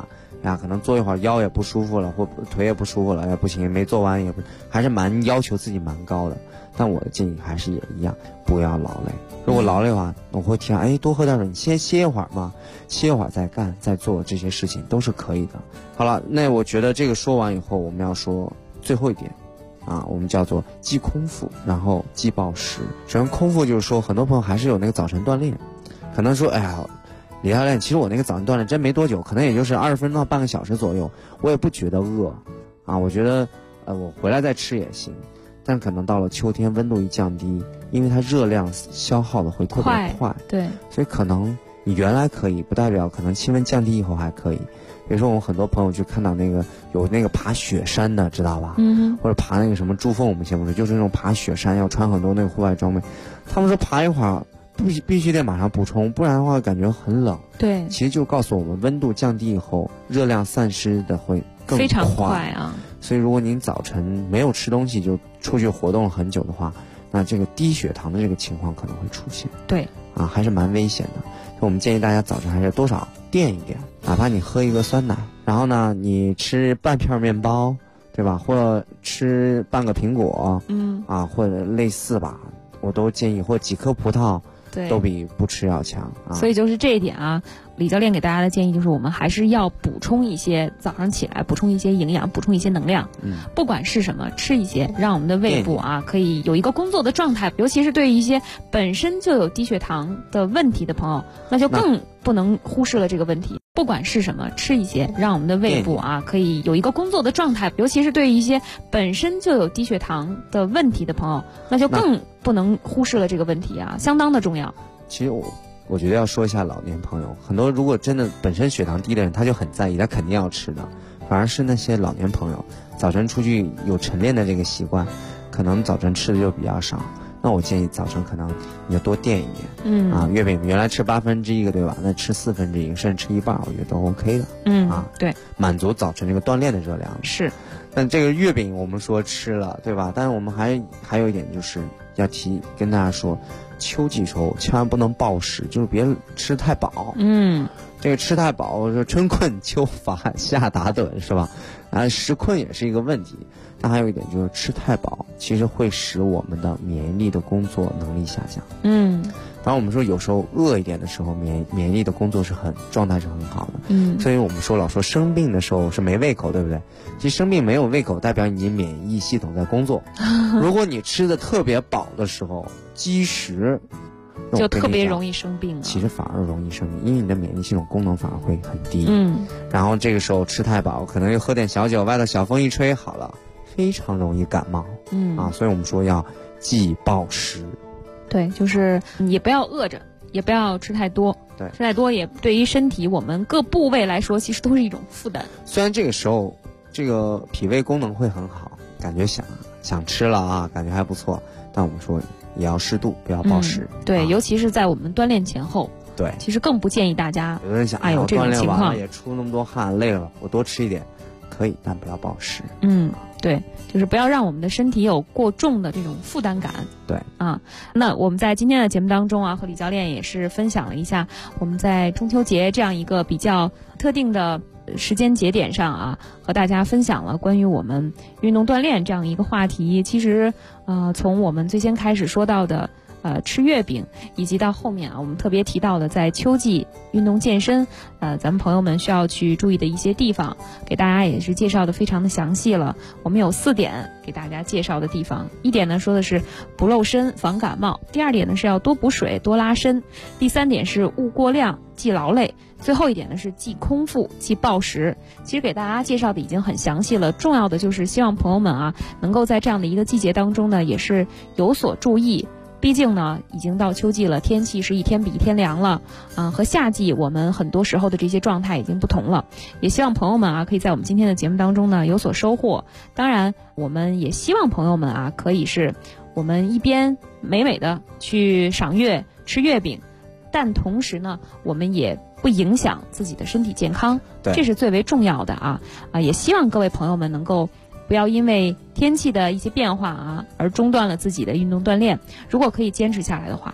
呀，可能坐一会儿腰也不舒服了，或腿也不舒服了，呀不行，没做完也不，还是要求自己蛮高的。但我的建议还是也一样，不要劳累。如果劳累的话，我会提倡，多喝点水，你先歇一会儿嘛，歇一会儿再干，再做这些事情都是可以的。好了，那我觉得这个说完以后，我们要说最后一点，我们叫做忌空腹，然后忌暴食。首先空腹就是说，很多朋友还是有那个早晨锻炼，可能说，哎呀，李教练，其实我那个早晨锻炼真没多久，可能也就是20分钟到半个小时左右，我也不觉得饿，我觉得，我回来再吃也行。但可能到了秋天，温度一降低，因为它热量消耗的会特别快， 对， 所以可能你原来可以，不代表可能气温降低以后还可以。比如说我们很多朋友去看到有那个爬雪山的，知道吧？或者爬那个什么珠峰，我们先不说，就是那种爬雪山要穿很多那个户外装备，他们说爬一会儿必须得马上补充，不然的话感觉很冷。 对， 其实就告诉我们，温度降低以后，热量散失的会更非常快啊。 所以如果您早晨没有吃东西就出去活动了很久的话，那这个低血糖的这个情况可能会出现。 对， 还是蛮危险的。所以我们建议大家早晨还是多少垫一点，哪怕你喝一个酸奶，然后呢你吃半片面包，对吧？或者吃半个苹果，或者类似吧，我都建议，或几颗葡萄， 对， 都比不吃要强。 所以就是这一点啊，李教练给大家的建议就是，我们还是要补充一些，早上起来补充一些营养，补充一些能量。不管是什么，吃一些，让我们的胃部可以有一个工作的状态。尤其是对于一些本身就有低血糖的问题的朋友，那就更不能忽视了这个问题。不管是什么，吃一些，让我们的胃部可以有一个工作的状态。尤其是对于一些本身就有低血糖的问题的朋友，那就更不能忽视了这个问题相当的重要。 其实我觉得要说一下老年朋友，很多如果真的本身血糖低的人，他就很在意，他肯定要吃的。反而是那些老年朋友，早晨出去有晨练的这个习惯，可能早晨吃的就比较少。那我建议早晨可能你就多垫一点。月饼原来吃1/8个对吧？那吃1/4个，甚至吃一半，我觉得都 OK 的。 对， 满足早晨这个锻炼的热量。 是。 但这个月饼我们说吃了，对吧？但是我们还有一点就是要跟大家说，秋季时候千万不能暴食，就是别吃太饱。这个吃太饱，说春困秋乏夏打盹，是吧？时困也是一个问题。但还有一点就是吃太饱，其实会使我们的免疫力的工作能力下降。当然我们说有时候饿一点的时候，免疫力的工作状态是很好的。所以我们老说生病的时候是没胃口，对不对？其实生病没有胃口，代表你免疫系统在工作。如果你吃的特别饱的时候，积食就特别容易生病了。 其实反而容易生病，因为你的免疫系统功能反而会很低。然后这个时候吃太饱，可能又喝点小酒，外头小风一吹好了，非常容易感冒。所以我们说要忌暴食。 对，就是也不要饿着，也不要吃太多。 对， 吃太多也对于身体我们各部位来说，其实都是一种负担。 虽然这个时候这个脾胃功能会很好，感觉想吃了感觉还不错，但我们说也要适度，不要暴食。 对，尤其是在我们锻炼前后。 对， 其实更不建议大家。 有人想， 有这种情况也出那么多汗，累了，我多吃一点，可以，但不要暴食。 对，就是不要让我们的身体有过重的这种负担感。 对那我们在今天的节目当中和李教练也是分享了一下我们在中秋节这样一个比较特定的时间节点上和大家分享了关于我们运动锻炼这样一个话题。其实从我们最先开始说到的吃月饼，以及到后面我们特别提到的在秋季运动健身，咱们朋友们需要去注意的一些地方，给大家也是介绍的非常的详细了。我们有4点给大家介绍的地方。1点呢说的是不露身防感冒，第2点呢是要多补水多拉伸，第3点是勿过量忌劳累，最后1点呢是忌空腹忌暴食。其实给大家介绍的已经很详细了，重要的就是希望朋友们能够在这样的一个季节当中呢也是有所注意。毕竟呢已经到秋季了，天气是一天比一天凉了和夏季我们很多时候的这些状态已经不同了。也希望朋友们可以在我们今天的节目当中呢有所收获。当然我们也希望朋友们可以是我们一边美美的去赏月吃月饼，但同时呢我们也不影响自己的身体健康，这是最为重要的也希望各位朋友们能够不要因为天气的一些变化而中断了自己的运动锻炼。如果可以坚持下来的话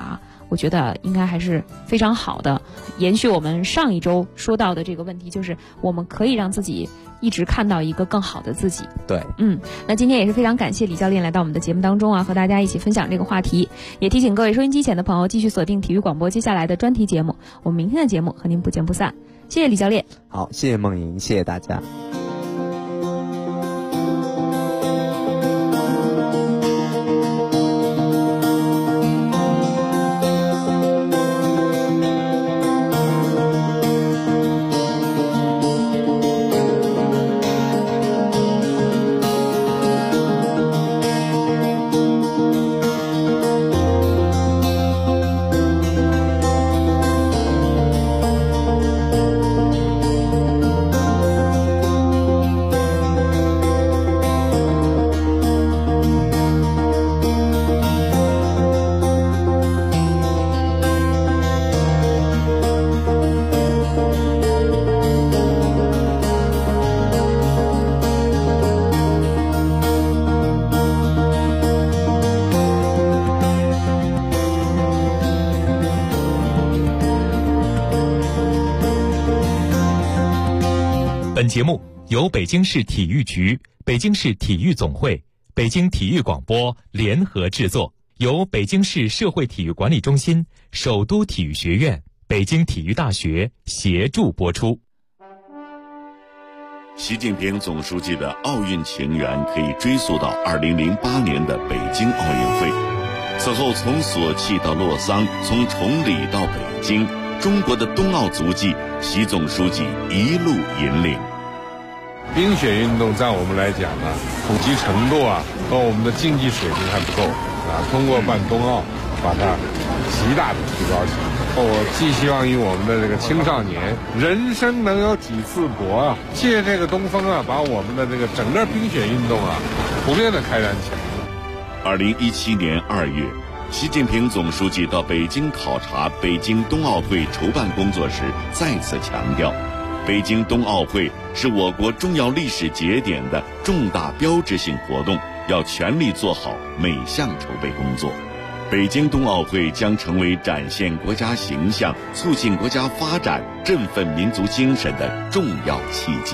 我觉得应该还是非常好的。延续我们上一周说到的这个问题，就是我们可以让自己一直看到一个更好的自己。 对， 那今天也是非常感谢李教练来到我们的节目当中啊，和大家一起分享这个话题。也提醒各位收音机前的朋友继续锁定体育广播接下来的专题节目，我们明天的节目和您不见不散。谢谢李教练。 好，谢谢梦莹，谢谢大家。 本节目由北京市体育局、北京市体育总会、北京体育广播联合制作，由北京市社会体育管理中心、首都体育学院、北京体育大学协助播出。 习近平总书记的奥运情缘可以追溯到2008年的北京奥运会。此后从索契到洛桑，从崇礼到北京，中国的冬奥足迹，习总书记一路引领。 冰雪运动在我们来讲呢，普及程度和我们的竞技水平还不够通过办冬奥，把它极大的提高起来。我寄希望于我们的这个青少年，人生能有几次搏借这个东风把我们的这个整个冰雪运动普遍的开展起来。 2017年2月，习近平总书记到北京考察北京冬奥会筹办工作时，再次强调，北京冬奥会是我国重要历史节点的重大标志性活动，要全力做好每项筹备工作。北京冬奥会将成为展现国家形象、促进国家发展、振奋民族精神的重要契机。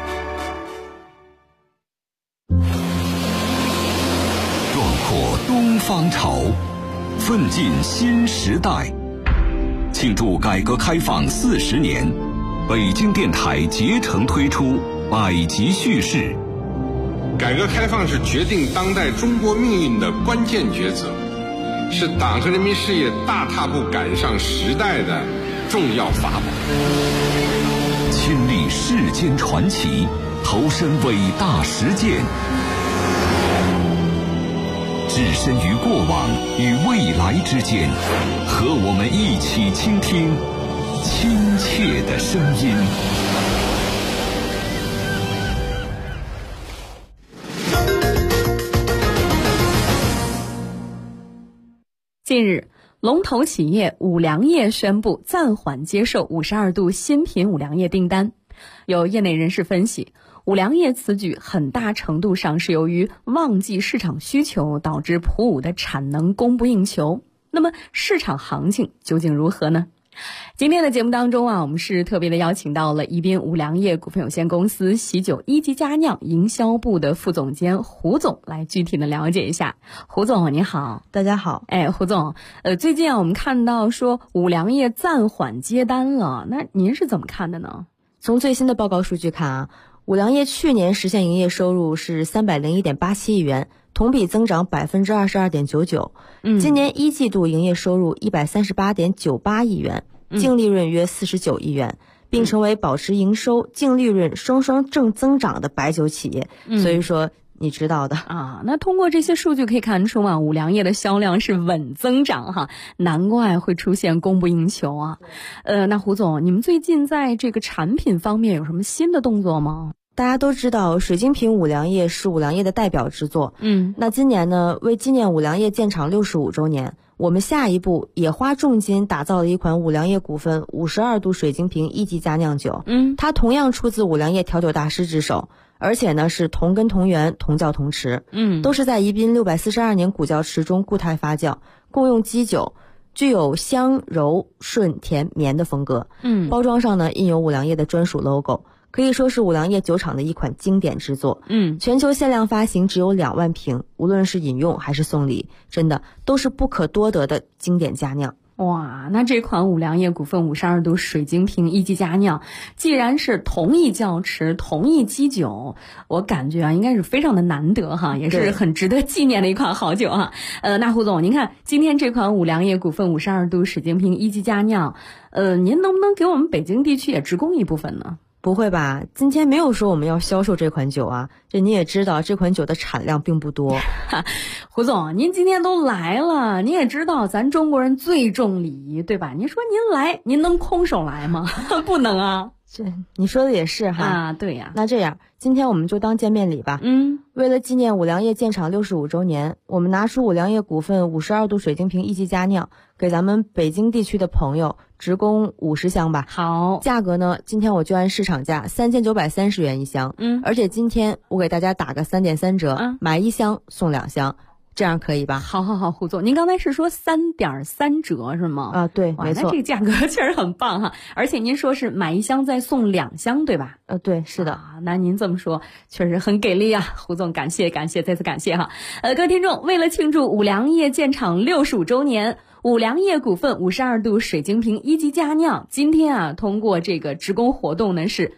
壮阔东方潮，奋进新时代。庆祝改革开放40年，北京电台竭诚推出百集叙事。 改革开放是决定当代中国命运的关键抉择，是党和人民事业大踏步赶上时代的重要法宝。 亲历世间传奇，投身伟大实践，置身于过往与未来之间，和我们一起倾听亲切的声音。 近日，龙头企业五粮液宣布暂缓接受52度新品五粮液订单。有业内人士分析，五粮液此举很大程度上是由于旺季市场需求导致普五的产能供不应求。那么市场行情究竟如何呢？今天的节目当中我们是特别的邀请到了宜宾五粮液股份有限公司喜酒一级佳酿营销部的副总监胡总来具体的了解一下。胡总你好。 大家好。 胡总，最近我们看到说五粮液暂缓接单了，那您是怎么看的呢？ 从最新的报告数据看五粮液去年实现营业收入是301.87亿元，同比增长22.99%。今年一季度营业收入138.98亿元，净利润约49亿元，并成为保持营收、净利润双双正增长的白酒企业。所以说你知道的那通过这些数据可以看出五粮液的销量是稳增长难怪会出现供不应求那胡总，你们最近在这个产品方面有什么新的动作吗？ 大家都知道水晶瓶五粮液是五粮液的代表之作。那今年呢，为纪念五粮液建厂65周年，我们下一步也花重金打造了一款五粮液股份52度水晶瓶一级佳酿酒。它同样出自五粮液调酒大师之手，而且呢是同根同源同窖同池。都是在宜宾642年古窖池中固态发酵，共用基酒、 具有香柔顺甜绵的风格。包装上呢印有五粮液的专属 logo， 可以说是五粮液酒厂的一款经典之作。全球限量发行只有2万瓶，无论是饮用还是送礼，真的都是不可多得的经典佳酿。 哇，那这款五粮液股份52度水晶瓶一级佳酿，既然是同一窖池同一基酒，我感觉应该是非常的难得哈，也是很值得纪念的一款好酒哈。那胡总，您看今天这款五粮液股份52度水晶瓶一级佳酿，您能不能给我们北京地区也直供一部分呢？ 不会吧，今天没有说我们要销售这款酒啊，这你也知道这款酒的产量并不多。 胡总，您今天都来了，您也知道咱中国人最重礼仪，对吧？您说您来，您能空手来吗？不能啊。 这你说的也是哈。 啊，对呀。 那这样，今天我们就当见面礼吧。为了纪念五粮液建厂65周年，我们拿出五粮液股份52度水晶瓶一级佳酿，给咱们北京地区的朋友直供50箱吧。 好， 价格呢，今天我就按市场价3930元一箱。而且今天我给大家打个3.3折，买1箱送2箱。这样可以吧？ 好，胡总，您刚才是说3.3折是吗？ 啊，对，没错。 那这个价格确实很棒哈，而且您说是买1箱再送2箱，对吧？ 对，是的。 那您这么说确实很给力啊，胡总，感谢，再次感谢哈。各位听众，为了庆祝五粮液建厂65周年，五粮液股份52度水晶瓶一级佳酿，今天啊，通过这个直供活动呢是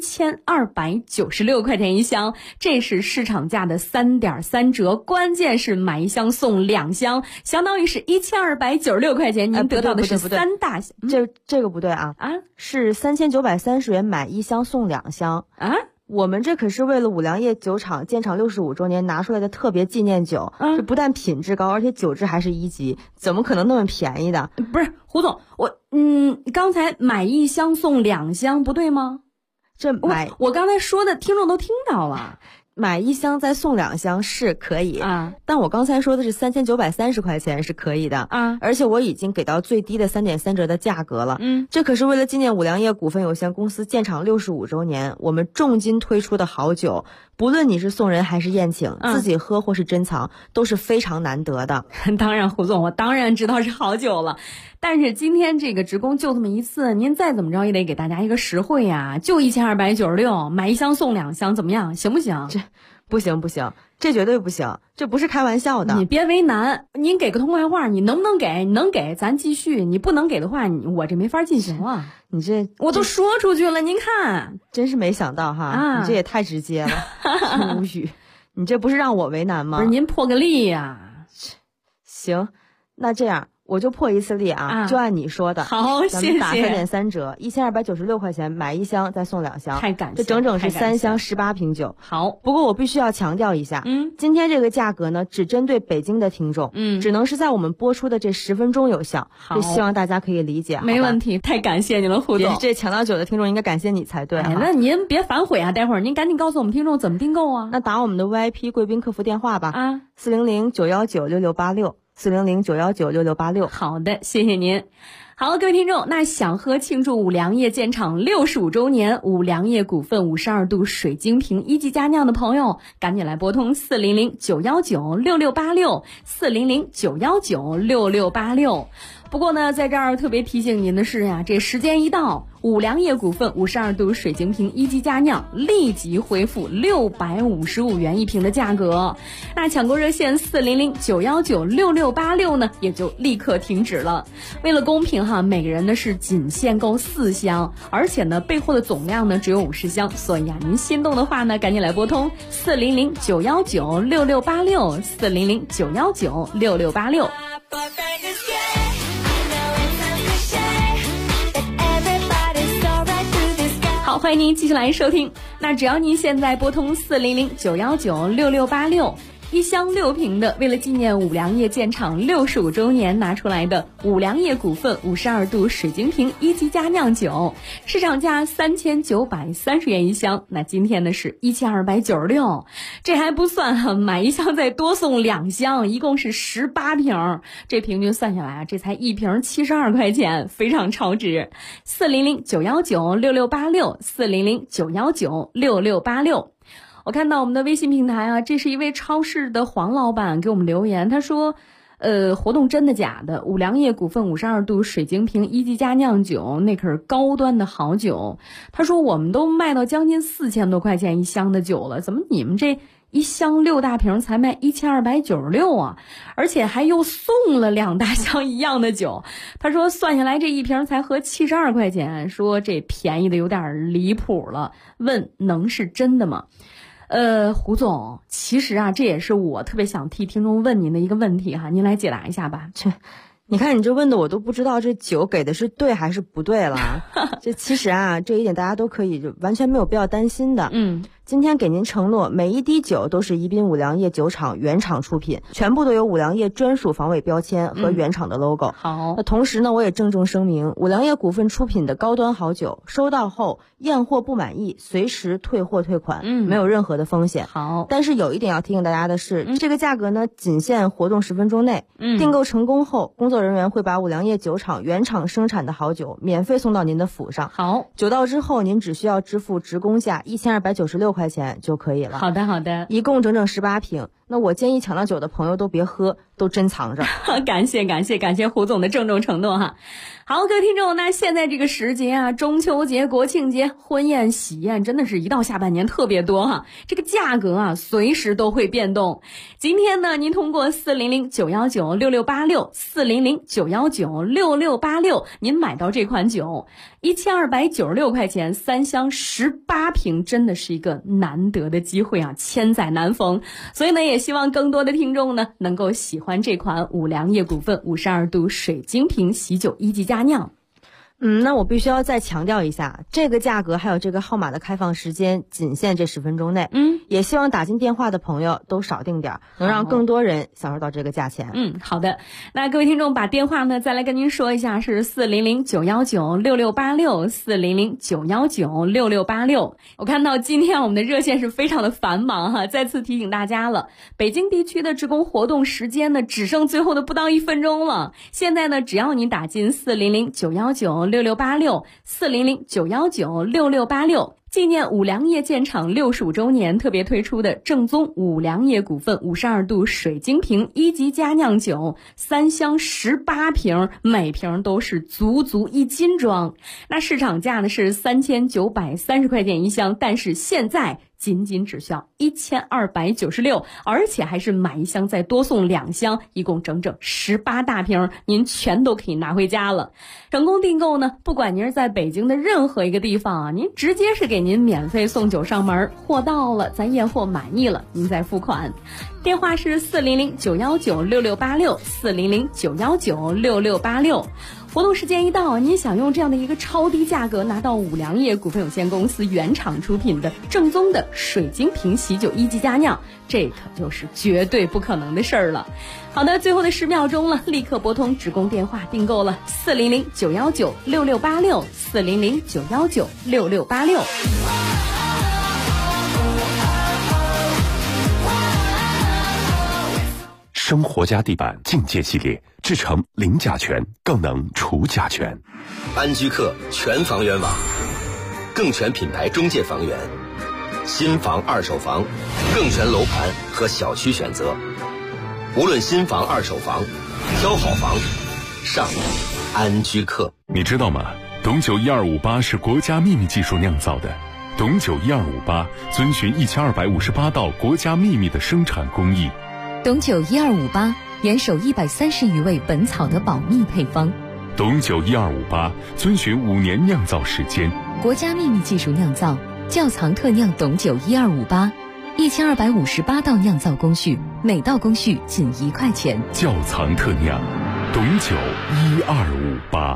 1296块钱一箱，这是市场价的3.3折，关键是买1箱送2箱，相当于是1296块钱，您得到的是3大箱。 这个不对啊！是3930元买1箱送2箱啊！我们这可是为了五粮液酒厂建厂65周年拿出来的特别纪念酒，这不但品质高，而且酒质还是1级，怎么可能那么便宜的？ 不是胡总，刚才买1箱送2箱不对吗？我刚才说的听众都听到了， 买1箱再送2箱是可以啊，但我刚才说的是3930块钱是可以的啊，而且我已经给到最低的3.3折的价格了。这可是为了纪念五粮液股份有限公司建厂65周年，我们重金推出的好酒，不论你是送人还是宴请，自己喝或是珍藏，都是非常难得的。 当然，胡总，我当然知道是好酒了。但是今天这个直供就这么一次，您再怎么着也得给大家一个实惠呀，就1296，买1箱送2箱，怎么样？行不行？ 这不行，这绝对不行，这不是开玩笑的。 你别为难，您给个痛快话，你能不能给？你能给咱继续，你不能给的话，我这没法进行了。 你这我都说出去了，您看， 真是没想到哈，你这也太直接了，无语。你这不是让我为难吗？ 不是，您破个例呀。 行，那这样。我就破一次例啊，就按你说的。 好，谢谢。 咱们打3.3折，1296块钱买1箱再送2箱， 太感谢。 这整整是3箱18瓶酒。 好， 不过我必须要强调一下，今天这个价格呢，只针对北京的听众，只能是在我们播出的这10分钟有效。 好， 希望大家可以理解。 没问题，太感谢你了，胡总。 这强调酒的听众应该感谢你才对。 那您别反悔啊，待会儿您赶紧告诉我们听众怎么订购啊。 那打我们的 VIP 贵宾客服电话吧，400-919-6686。400-919-6686。 好的，谢谢您。好，各位听众，那想喝庆祝五粮液建厂65周年五粮液股份52度水晶瓶一级佳酿的朋友，赶紧来拨通400-919-6686 400-919-6686。不过呢，在这儿特别提醒您的是呀，这时间一到，五粮液股份52度水晶瓶一级佳酿立即恢复655元一瓶的价格，那抢购热线400-919-6686呢也就立刻停止了。为了公平哈，每个人呢是仅限购4箱，而且呢备货的总量呢只有50箱，所以啊，您心动的话呢，赶紧来拨通400-919-6686 400-919-6686。好，欢迎您继续来收听。那只要您现在拨通400-919-6686，一箱6瓶的，为了纪念五粮液建厂65周年拿出来的五粮液股份52度水晶瓶一级佳酿酒，市场价3930元一箱，那今天呢是1296，这还不算哈，买1箱再多送2箱，一共是18瓶，这平均算下来啊，这才1瓶72块钱，非常超值。400-919-6686 400-919-6686。我看到我们的微信平台啊，这是一位超市的黄老板给我们留言，他说活动真的假的？五粮液股份52度水晶瓶一级佳酿酒，那可是高端的好酒。他说我们都卖到将近4000多块钱一箱的酒了，怎么你们这一箱6大瓶才卖1296啊？而且还又送了2大箱一样的酒。他说算下来这一瓶才合72块钱，说这便宜的有点离谱了，问能是真的吗？胡总，其实啊，这也是我特别想替听众问您的一个问题哈，您来解答一下吧。 你看你这问的我都不知道这酒给的是对还是不对了。这其实啊，这一点大家都可以就完全没有必要担心的。今天给您承诺，每一滴酒都是宜宾五粮液酒厂原厂出品，全部都有五粮液专属防伪标签和原厂的 logo。 好， 那同时呢，我也郑重声明，五粮液股份出品的高端好酒，收到后验货不满意，随时退货退款，没有任何的风险。 好， 但是有一点要提醒大家的是，这个价格呢，仅限活动10分钟内。订购成功后，工作人员会把五粮液酒厂原厂生产的好酒免费送到您的府上。 好， 酒到之后，您只需要支付职工价1296块钱就可以了。 好的，好的， 一共整整18瓶。那我建议抢到酒的朋友都别喝，都珍藏着。 感谢胡总的郑重承诺哈。好，各位听众，那现在这个时节啊，中秋节、国庆节、婚宴、喜宴，真的是一到下半年特别多哈。这个价格啊，随时都会变动。今天呢，您通过400-919-6686，400-919-6686，您买到这款酒，1296块钱，3箱18瓶，真的是一个难得的机会啊，千载难逢。所以呢，也希望更多的听众呢，能够喜欢这款五粮液股份52度水晶瓶喜酒一级佳酿。 那我必须要再强调一下，这个价格还有这个号码的开放时间仅限这10分钟内。也希望打进电话的朋友都少订点，能让更多人享受到这个价钱。 好的。那各位听众把电话呢再来跟您说一下，是400-919-6686，400-919-6686。我看到今天我们的热线是非常的繁忙哈，再次提醒大家了，北京地区的职工活动时间呢只剩最后的不到1分钟了。现在呢，只要您打进400-919-6686，400-919-6686，纪念五粮液建厂65周年特别推出的正宗五粮液股份52度水晶瓶一级佳酿酒，3箱18瓶，每瓶都是足足1斤装。那市场价呢是3930块钱一箱，但是现在仅只需要1296，而且还是买一箱再多送2箱，一共整整18大瓶，您全都可以拿回家了。成功订购呢，不管您是在北京的任何一个地方啊，您直接是给您免费送酒上门，货到了咱验货满意了，您再付款。电话是400-919-6686，400-919-6686。活动时间一到，您想用这样的一个超低价格拿到五粮液股份有限公司原厂出品的正宗的水晶瓶喜酒一级佳酿，这可就是绝对不可能的事儿了。好的，最后的10秒钟了，立刻拨通职工电话订购了，400-919-6686， 400-919-6686。 生活家地板境界系列制成零甲醛，更能除甲醛。 安居客全房源网，更全品牌中介房源，新房二手房，更全楼盘和小区选择。无论新房二手房，挑好房上安居客。 你知道吗？董酒1258是国家秘密技术酿造的。董酒1258遵循1258道国家秘密的生产工艺。 董酒1258严守130余味本草的保密配方。 董酒1258遵循5年酿造时间， 国家秘密技术酿造，窖藏特酿董酒1258，1258道酿造工序，每道工序仅1块钱。 窖藏特酿董酒1258。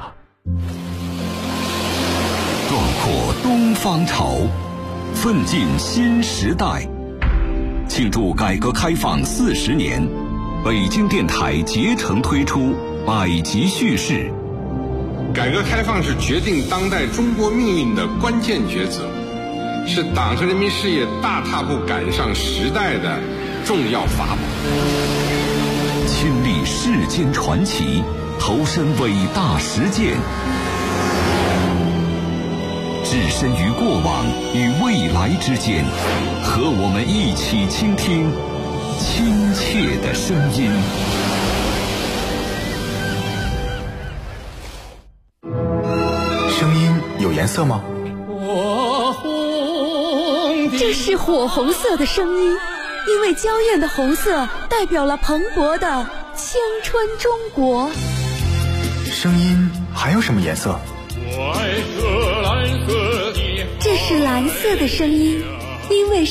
壮阔东方潮，奋进新时代。庆祝改革开放40年，北京电台竭诚推出百集叙事。 改革开放是决定当代中国命运的关键抉择，是党和人民事业大踏步赶上时代的重要法宝。 亲历世间传奇，投身伟大实践，置身于过往与未来之间，和我们一起倾听亲切的声音。 有颜色吗？ 这是火红色的声音，因为娇艳的红色代表了蓬勃的青春中国。 声音还有什么颜色？ 我爱这蓝色的。 这是蓝色的声音，因为